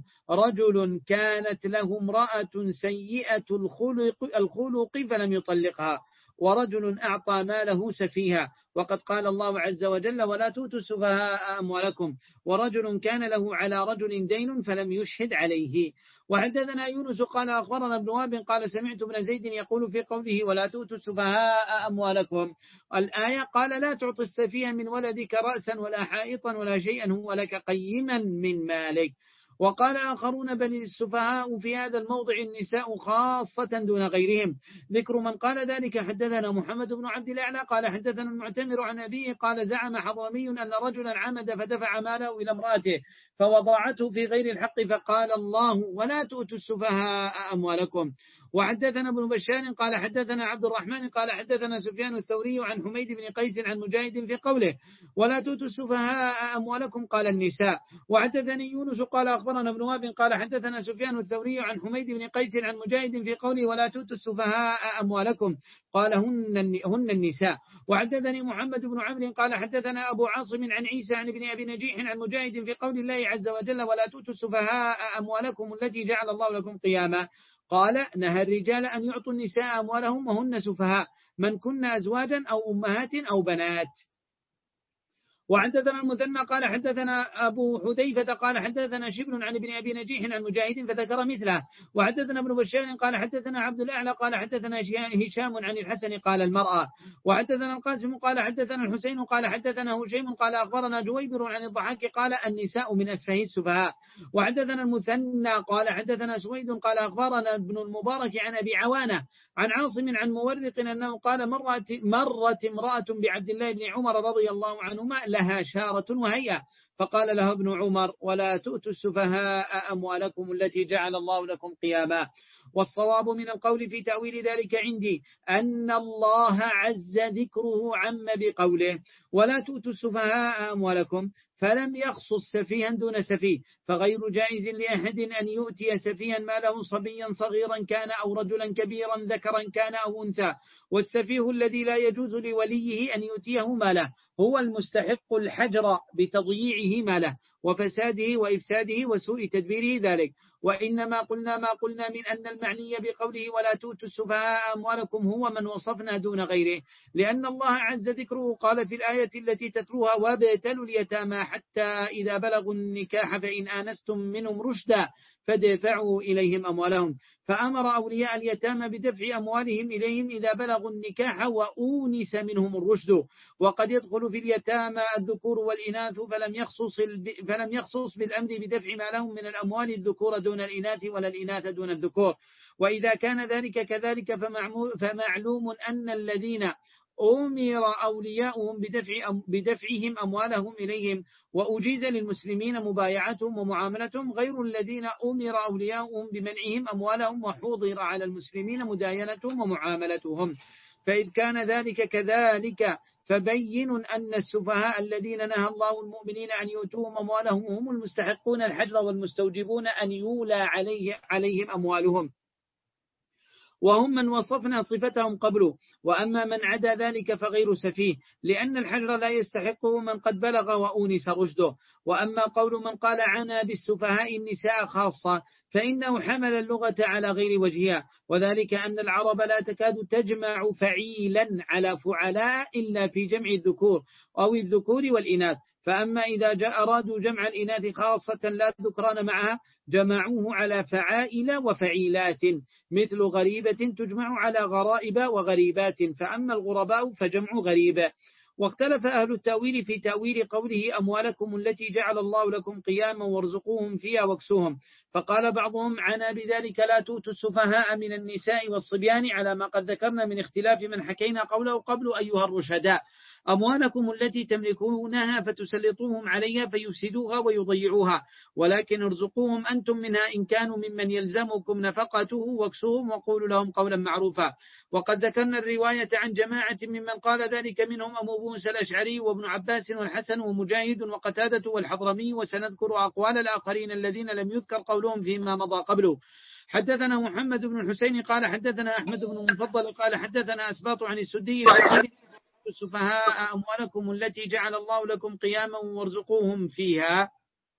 رجل كانت له امرأة سيئة الخلق, الخلق فلم يطلقها ورجل أعطى ماله سفيها وقد قال الله عز وجل ولا تؤتوا السفهاء أموالكم ورجل كان له على رجل دين فلم يشهد عليه. وحدثنا يونس قال أخبرنا ابن وهب قال سمعت ابن زيد يقول في قوله ولا تؤتوا السفهاء أموالكم الآية قال لا تعطي السفيه من ولدك رأسا ولا حائطا ولا شيئا هو لك قيما من مالك. وقال آخرون بل السفهاء في هذا الموضع النساء خاصة دون غيرهم ذكر من قال ذلك. حدثنا محمد بن عبد الأعلى قال حدثنا المعتمر عن أبيه قال زعم حضرمي أن رجلا عمد فدفع ماله إلى امرأته فوضعته في غير الحق فقال الله ولا تؤتوا السفهاء أموالكم. وحدثنا ابن بشار قال حدثنا عبد الرحمن قال حدثنا سفيان الثوري عن حميد بن قيس عن مجاهد في قوله ولا تؤتوا السفهاء أموالكم قال النساء. وحدثني يونس قال أخبرنا ابن وهب قال حدثنا سفيان الثوري عن حميد بن قيس عن مجاهد في قوله ولا تؤتوا السفهاء أموالكم قال هن, هن النساء. وحدثني محمد بن عمرو قال حدثنا أبو عاصم عن عيسى عن ابن أبي نجيح عن مجاهد في قول الله عز وجل ولا تؤتوا السفهاء أموالكم التي جعل الله لكم قياما قال نهى الرجال أن يعطوا النساء أموالهم وهن سفهاء من كن أزواجا أو أمهات أو بنات. وحدثنا المثنى قال حدثنا أبو حذيفة قال حدثنا شبل عن ابن أبي نجيح عن مجاهد فذكر مثله. وحدثنا ابن بشار قال حدثنا عبد الأعلى قال حدثنا هشام عن الحسن قال المرأة. وحدثنا القاسم قال حدثنا الحسين قال حدثنا هشيم قال أخبرنا جويبر عن الضحاك قال النساء من أسفه السفهاء. وحدثنا المثنى قال حدثنا سويد قال أخبرنا ابن المبارك عن أبي عوانة عن عاصم عن مورق أنه قال مرت, مرت امرأة بعبد الله بن عمر رضي الله عنهما لها شارة وهيئة فقال له ابن عمر ولا تؤتوا السفهاء أموالكم التي جعل الله لكم قياما. والصواب من القول في تأويل ذلك عندي أن الله عز ذكره عم بقوله ولا تؤتوا السفهاء أموالكم فلم يخصص سفيها دون سفيه، فغير جائز لأحد أن يؤتي سفيها ماله صبيا صغيرا كان أو رجلا كبيرا ذكرا كان أو أنثى. والسفيه الذي لا يجوز لوليه أن يؤتيه ماله هو المستحق الحجر بتضييعه ماله وفساده وإفساده وسوء تدبيره ذلك. وإنما قلنا ما قلنا من أن المعني بقوله ولا تؤتوا السفهاء أموالكم هو من وصفنا دون غيره، لأن الله عز ذكره قال في الآية التي تتلوها وابتلوا اليتامى حتى إذا بلغوا النكاح فإن آنستم منهم رشدا فدفعوا إليهم أموالهم، فأمر أولياء اليتامى بدفع أموالهم إليهم إذا بلغوا النكاح وأونس منهم الرشد. وقد يدخل في اليتامى الذكور والإناث فلم يخصص, فلم يخصص بالأمر بدفع ما لهم من الأموال الذكور دون الإناث ولا الإناث دون الذكور. وإذا كان ذلك كذلك فمعلوم أن الذين أمر أولياؤهم بدفع بدفعهم أموالهم إليهم وأجيز للمسلمين مبايعتهم ومعاملتهم غير الذين أمر أولياؤهم بمنعهم أموالهم وحوضر على المسلمين مداينتهم ومعاملتهم. فإذ كان ذلك كذلك فبين أن السفهاء الذين نهى الله المؤمنين أن يؤتوهم أموالهم هم المستحقون الحجر والمستوجبون أن يولى عليه عليهم أموالهم، وهم من وصفنا صفتهم قبله. وأما من عدا ذلك فغير سفيه، لأن الحجر لا يستحقه من قد بلغ وأونس رشده. وأما قول من قال عنا بالسفهاء النساء خاصة فإنه حمل اللغة على غير وجهها، وذلك أن العرب لا تكاد تجمع فعيلا على فعلاء إلا في جمع الذكور أو الذكور والإناث. فأما إذا جاء أرادوا جمع الإناث خاصة لا ذكران معها جمعوه على فعائل وفعيلات، مثل غريبة تجمع على غرائب وغريبات، فأما الغرباء فجمع غريبة. واختلف أهل التأويل في تأويل قوله أموالكم التي جعل الله لكم قياما وارزقوهم فيها واكسوهم، فقال بعضهم عنا بذلك لا تؤتوا السفهاء من النساء والصبيان على ما قد ذكرنا من اختلاف من حكينا قوله قبل أيها الرشداء أموالكم التي تملكونها فتسلطوهم عليها فيفسدوها ويضيعوها، ولكن ارزقوهم أنتم منها إن كانوا ممن يلزمكم نفقته واكسوهم وقولوا لهم قولا معروفا. وقد ذكرنا الرواية عن جماعة ممن قال ذلك منهم أبو موسى الأشعري وابن عباس والحسن ومجاهد وقتادة والحضرمي، وسنذكر أقوال الآخرين الذين لم يذكر قولهم فيما مضى قبله. حدثنا محمد بن الحسين قال حدثنا أحمد بن المفضل قال حدثنا أسباط عن السدي السفهاء أموالكم التي جعل الله لكم قياما وارزقوهم فيها.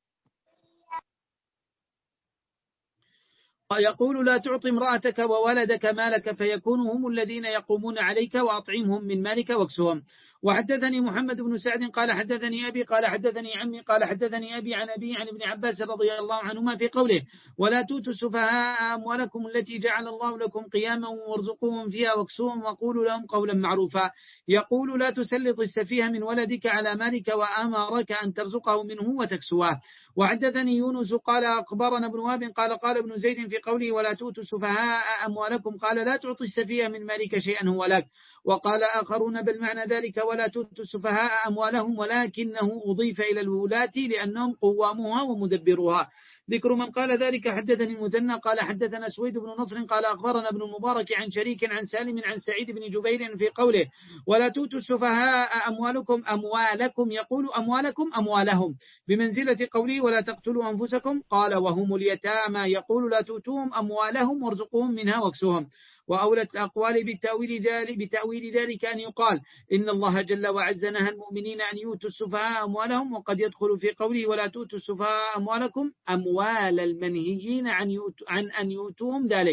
يقول لا تعطي امرأتك وولدك مالك فيكون هم الذين يقومون عليك وأطعمهم من مالك واكسهم. وحدثني محمد بن سعد قال حدثني أبي قال حدثني عمي قال حدثني أبي عن أبي عن ابن عباس رضي الله عنهما في قوله ولا تؤتوا السفهاء أموالكم التي جعل الله لكم قياما وارزقوهم فيها واكسوهم وقولوا لهم قولا معروفا. يقول لا تسلط السفيه من ولدك على مالك وأمرك أن ترزقه منه وتكسوه. وحدثني يونس قال أخبرنا ابن وهب قال قال ابن زيد في قوله ولا تؤتوا السفهاء أموالكم قال لا تعطي السفيه من مالك شيئا هو لك. وقال آخرون بالمعنى ذلك ولا تؤتوا السفهاء أموالهم ولكنه أضيف إلى الولاة لأنهم قوامها ومدبروها. ذكر من قال ذلك حدثني المثنى قال حدثنا سويد بن نصر قال أخبرنا ابن المبارك عن شريك عن سالم عن سعيد بن جبير في قوله ولا تؤتوا السفهاء أموالكم أموالكم يقول أموالكم أموالهم بمنزلة قوله ولا تقتلوا أنفسكم قال وهم اليتامى يقول لا تؤتوهم أموالهم وارزقوهم منها واكسوهم. وأولى الأقوال بالتأويل ذلك, بتأويل ذلك أن يقال إن الله جل وعز نهى المؤمنين أن يؤتوا السفهاء أموالهم، وقد يدخل في قوله ولا تؤتوا السفهاء أموالكم أموال المنهيين عن, عن أن يؤتوهم ذلك،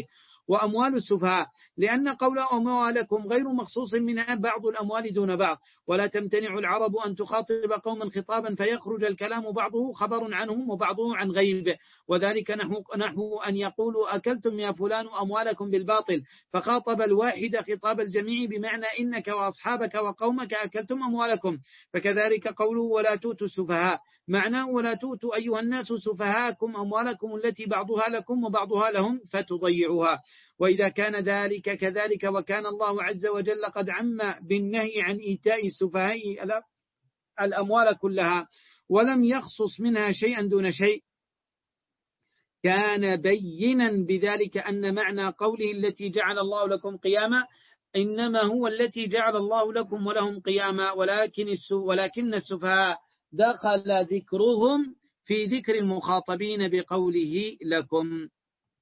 وأموال السفهاء، لأن قول أموالكم غير مخصوص منها بعض الأموال دون بعض. ولا تمتنع العرب أن تخاطب قوما خطابا فيخرج الكلام بعضه خبر عنهم وبعضه عن غيبه، وذلك نحو, نحو أن يقولوا أكلتم يا فلان أموالكم بالباطل، فخاطب الواحد خطاب الجميع بمعنى إنك وأصحابك وقومك أكلتم أموالكم. فكذلك قوله ولا توتوا السفهاء، معناه ولا توتوا أيها الناس سفهاءكم أموالكم التي بعضها لكم وبعضها لهم فتضيعوها. وإذا كان ذلك كذلك وكان الله عز وجل قد عم بالنهي عن إيتاء السفهاء الأموال كلها ولم يخصص منها شيئا دون شيء، كان بينا بذلك أن معنى قوله التي جعل الله لكم قياما إنما هو التي جعل الله لكم ولهم قياما، ولكن ولكن السفهاء دخل ذكرهم في ذكر المخاطبين بقوله لكم.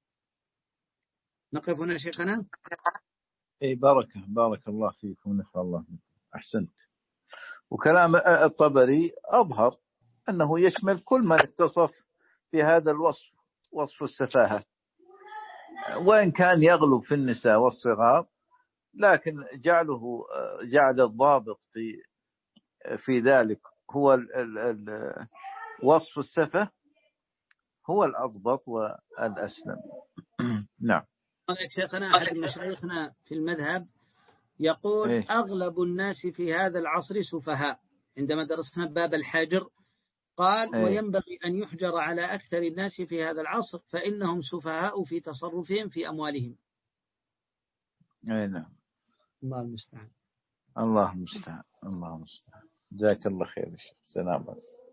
نقف هنا شيخنا. اي بركة بارك الله فيكم، نفع الله فيكم، أحسنت. وكلام الطبري أظهر أنه يشمل كل ما اتصف في هذا الوصف، وصف السفاهة، وإن كان يغلب في النساء والصغار، لكن جعله جعل الضابط في في ذلك هو ال ال ال وصف السفه هو الأضبط والأسلم. نعم. شيخنا أحد مشايخنا في المذهب يقول إيه؟ أغلب الناس في هذا العصر سفهاء، عندما درسنا باب الحاجر قال إيه؟ وينبغي أن يحجر على أكثر الناس في هذا العصر فإنهم سفهاء في تصرفهم في أموالهم. أي نعم. الله المستعان. الله المستعان. الله المستعان. جزاك الله خير. سلام عليكم.